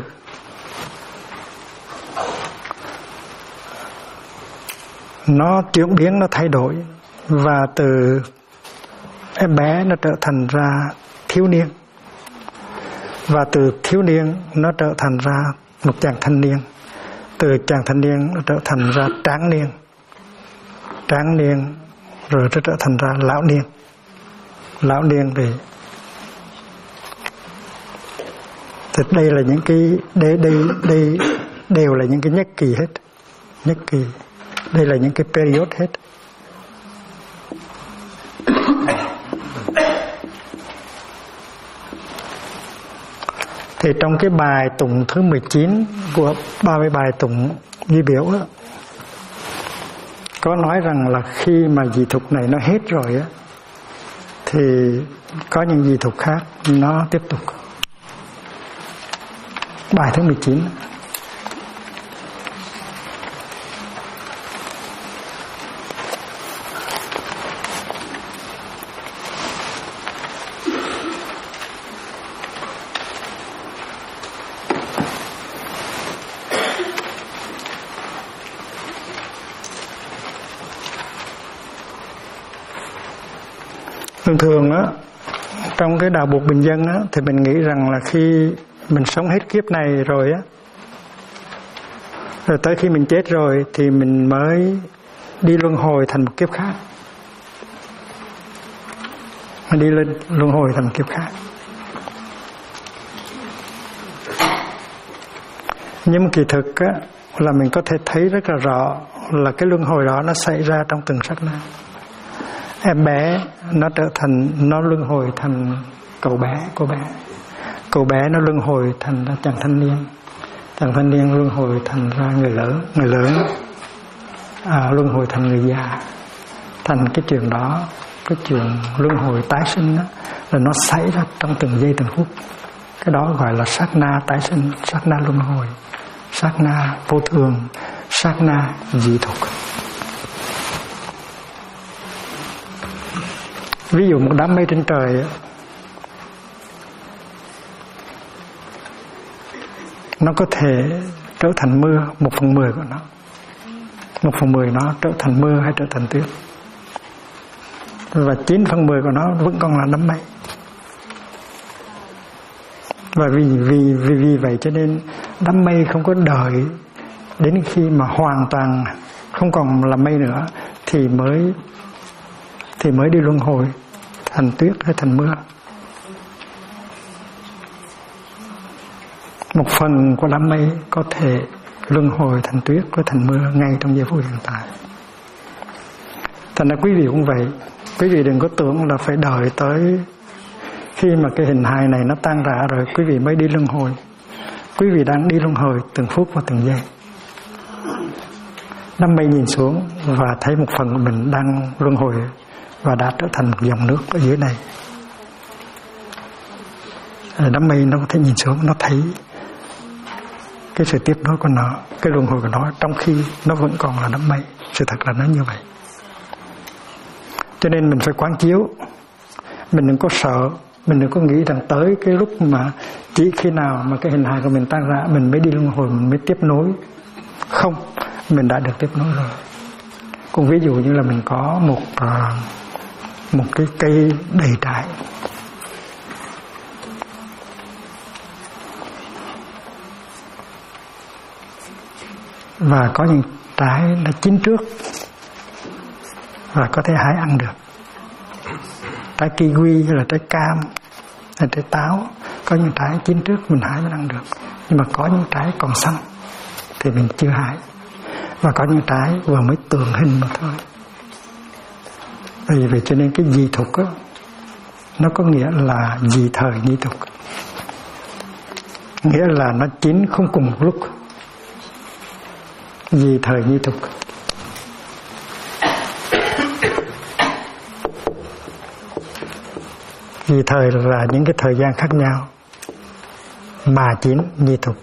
Nó chuyển biến, nó thay đổi. Và từ em bé nó trở thành ra thiếu niên. Và từ thiếu niên nó trở thành ra một chàng thanh niên. Từ chàng thanh niên nó trở thành ra tráng niên. Tráng niên rồi nó trở thành ra lão niên. Lão niên thì đây là những cái đây đều là những cái nhất kỳ hết. Nhất kỳ. Đây là những cái period hết. Thì trong cái bài tụng thứ 19 của 30 bài tụng ghi biểu đó, có nói rằng là khi mà dị thục này nó hết rồi á, thì có những dị thục khác nó tiếp tục. Bài thứ 19. Thường á, trong cái đạo buộc bình dân á, thì mình nghĩ rằng là khi mình sống hết kiếp này rồi á, rồi tới khi mình chết rồi thì mình mới đi luân hồi thành một kiếp khác. Mình đi lên luân hồi thành một kiếp khác. Nhưng mà kỳ thực á, là mình có thể thấy rất là rõ là cái luân hồi đó nó xảy ra trong từng sát na. Em bé nó trở thành, nó luân hồi thành cô bé. Cô bé nó luân hồi thành ra chàng thanh niên. Chàng thanh niên luân hồi thành ra người lớn luân hồi thành người già. Thành cái chuyện đó, cái chuyện luân hồi tái sinh đó, là nó xảy ra trong từng giây từng phút. Cái đó gọi là sát na tái sinh, sát na luân hồi, sát na vô thường, sát na dị thục. Ví dụ một đám mây trên trời, nó có thể trở thành mưa, 1/10 của nó. 1/10 nó trở thành mưa hay trở thành tuyết. Và 9/10 của nó vẫn còn là đám mây. Và vì vậy cho nên đám mây không có đợi đến khi mà hoàn toàn không còn là mây nữa thì mới đi luân hồi thành tuyết hay thành mưa. Một phần của đám mây có thể luân hồi thành tuyết với thành mưa ngay trong giây phút hiện tại. Thành ra quý vị cũng vậy. Quý vị đừng có tưởng là phải đợi tới khi mà cái hình hài này nó tan rã rồi quý vị mới đi luân hồi. Quý vị đang đi luân hồi từng phút và từng giây. Đám mây nhìn xuống và thấy một phần của mình đang luân hồi và đã trở thành một dòng nước ở dưới này. Đám mây nó có thể nhìn xuống, nó thấy cái sự tiếp nối của nó, cái luân hồi của nó, trong khi nó vẫn còn là đám mây. Sự thật là nó như vậy. Cho nên mình phải quán chiếu. Mình đừng có sợ, mình đừng có nghĩ rằng tới cái lúc mà chỉ khi nào mà cái hình hài của mình tan ra mình mới đi luân hồi, mình mới tiếp nối. Không, mình đã được tiếp nối rồi. Cũng ví dụ như là mình có một cái cây đầy trái, và có những trái đã chín trước và có thể hái ăn được. Trái kiwi hay là trái cam hay trái táo, có những trái chín trước mình hái mình ăn được, nhưng mà có những trái còn xanh thì mình chưa hái, và có những trái vừa mới tượng hình mà thôi. Vì vậy cho nên cái dị thục á, nó có nghĩa là dị thời dị thục, nghĩa là nó chín không cùng một lúc. Dị thời dị thục. Dị thời là những cái thời gian khác nhau mà chín dị thục.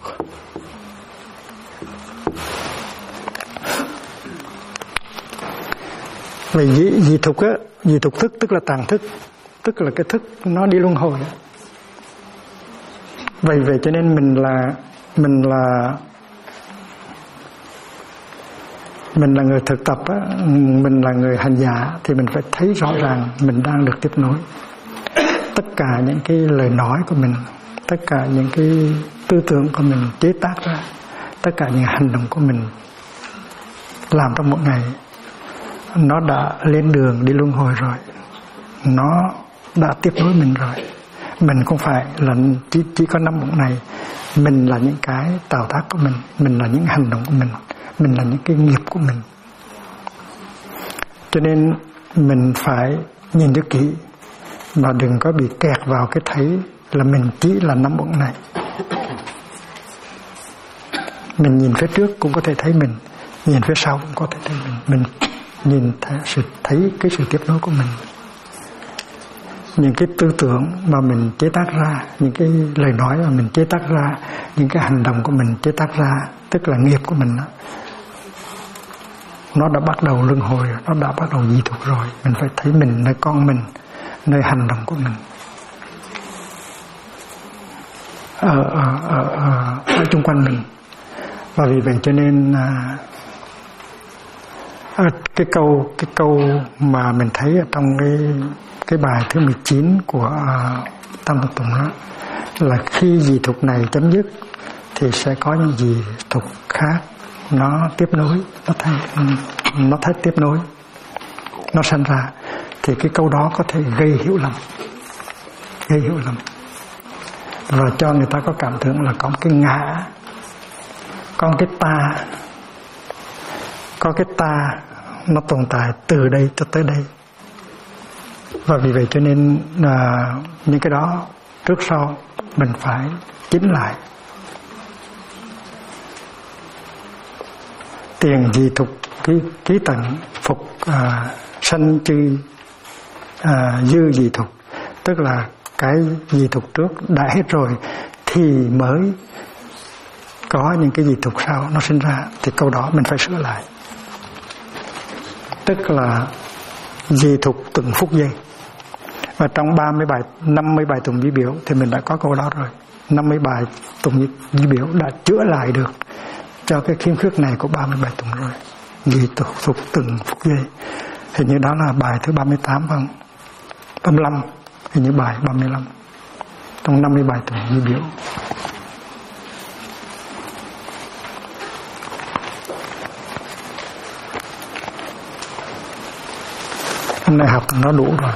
Vì dị thục á, dị thục thức tức là tàng thức, tức là cái thức nó đi luân hồi. Vậy cho nên mình là người thực tập á, mình là người hành giả thì mình phải thấy rõ ràng mình đang được tiếp nối. Tất cả những cái lời nói của mình, tất cả những cái tư tưởng của mình chế tác ra, tất cả những hành động của mình làm trong một ngày, nó đã lên đường đi luân hồi rồi, nó đã tiếp nối mình rồi. Mình không phải là chỉ có năm bụng này, mình là những cái tạo tác của mình là những hành động của mình là những cái nghiệp của mình. Cho nên mình phải nhìn cho kỹ mà đừng có bị kẹt vào cái thấy là mình chỉ là năm bụng này. Mình nhìn phía trước cũng có thể thấy mình, nhìn phía sau cũng có thể thấy mình nhìn thấy cái sự tiếp nối của mình. Những cái tư tưởng mà mình chế tác ra, những cái lời nói mà mình chế tác ra, những cái hành động của mình chế tác ra, tức là nghiệp của mình đó, nó đã bắt đầu luân hồi, nó đã bắt đầu dị thục rồi. Mình phải thấy mình nơi con mình, nơi hành động của mình ở chung quanh mình. Và vì vậy cho nên cái câu mà mình thấy ở trong cái bài thứ 19 của Tam Thập Tụng đó là khi dị thục này chấm dứt thì sẽ có những dị thục khác nó tiếp nối, nó thấy tiếp nối, nó sanh ra. Thì cái câu đó có thể gây hiểu lầm, và cho người ta có cảm tưởng là có cái ngã, có cái ta nó tồn tại từ đây cho tới đây. Và vì vậy cho nên những cái đó trước sau mình phải chỉnh lại. Tiền dị thục ký tận phục sanh chư dư dị thục, tức là cái dị thục trước đã hết rồi thì mới có những cái dị thục sau nó sinh ra. Thì câu đó mình phải sửa lại, tức là dị thục từng phút giây. Và trong 50 bài tụng di biểu thì mình đã có câu đó rồi. 50 bài tụng di biểu đã chữa lại được cho cái khiếm khuyết này của 30 bài tụng rồi. Dị thục từng phút giây. Hình như đó là bài thứ 38 không? 35, hình như bài 35 trong 50 bài tụng di biểu. Hôm nay học nó đủ rồi.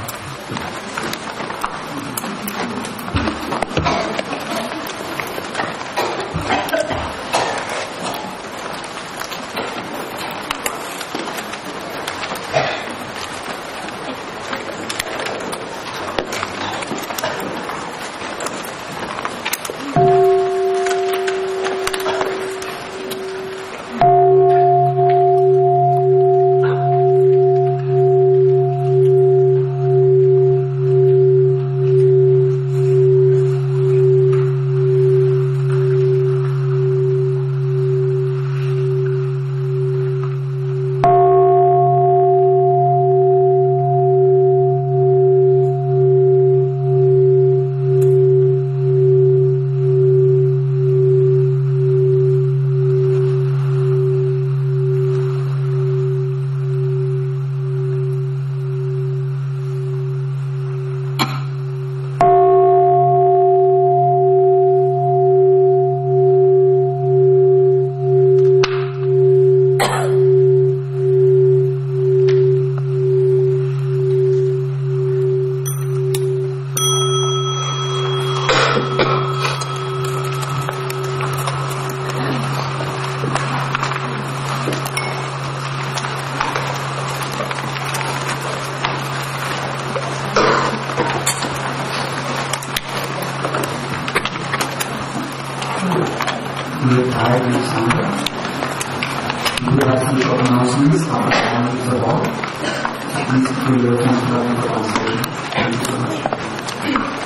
We have some short announcements about the walk. Please do your translation. Thank you so much.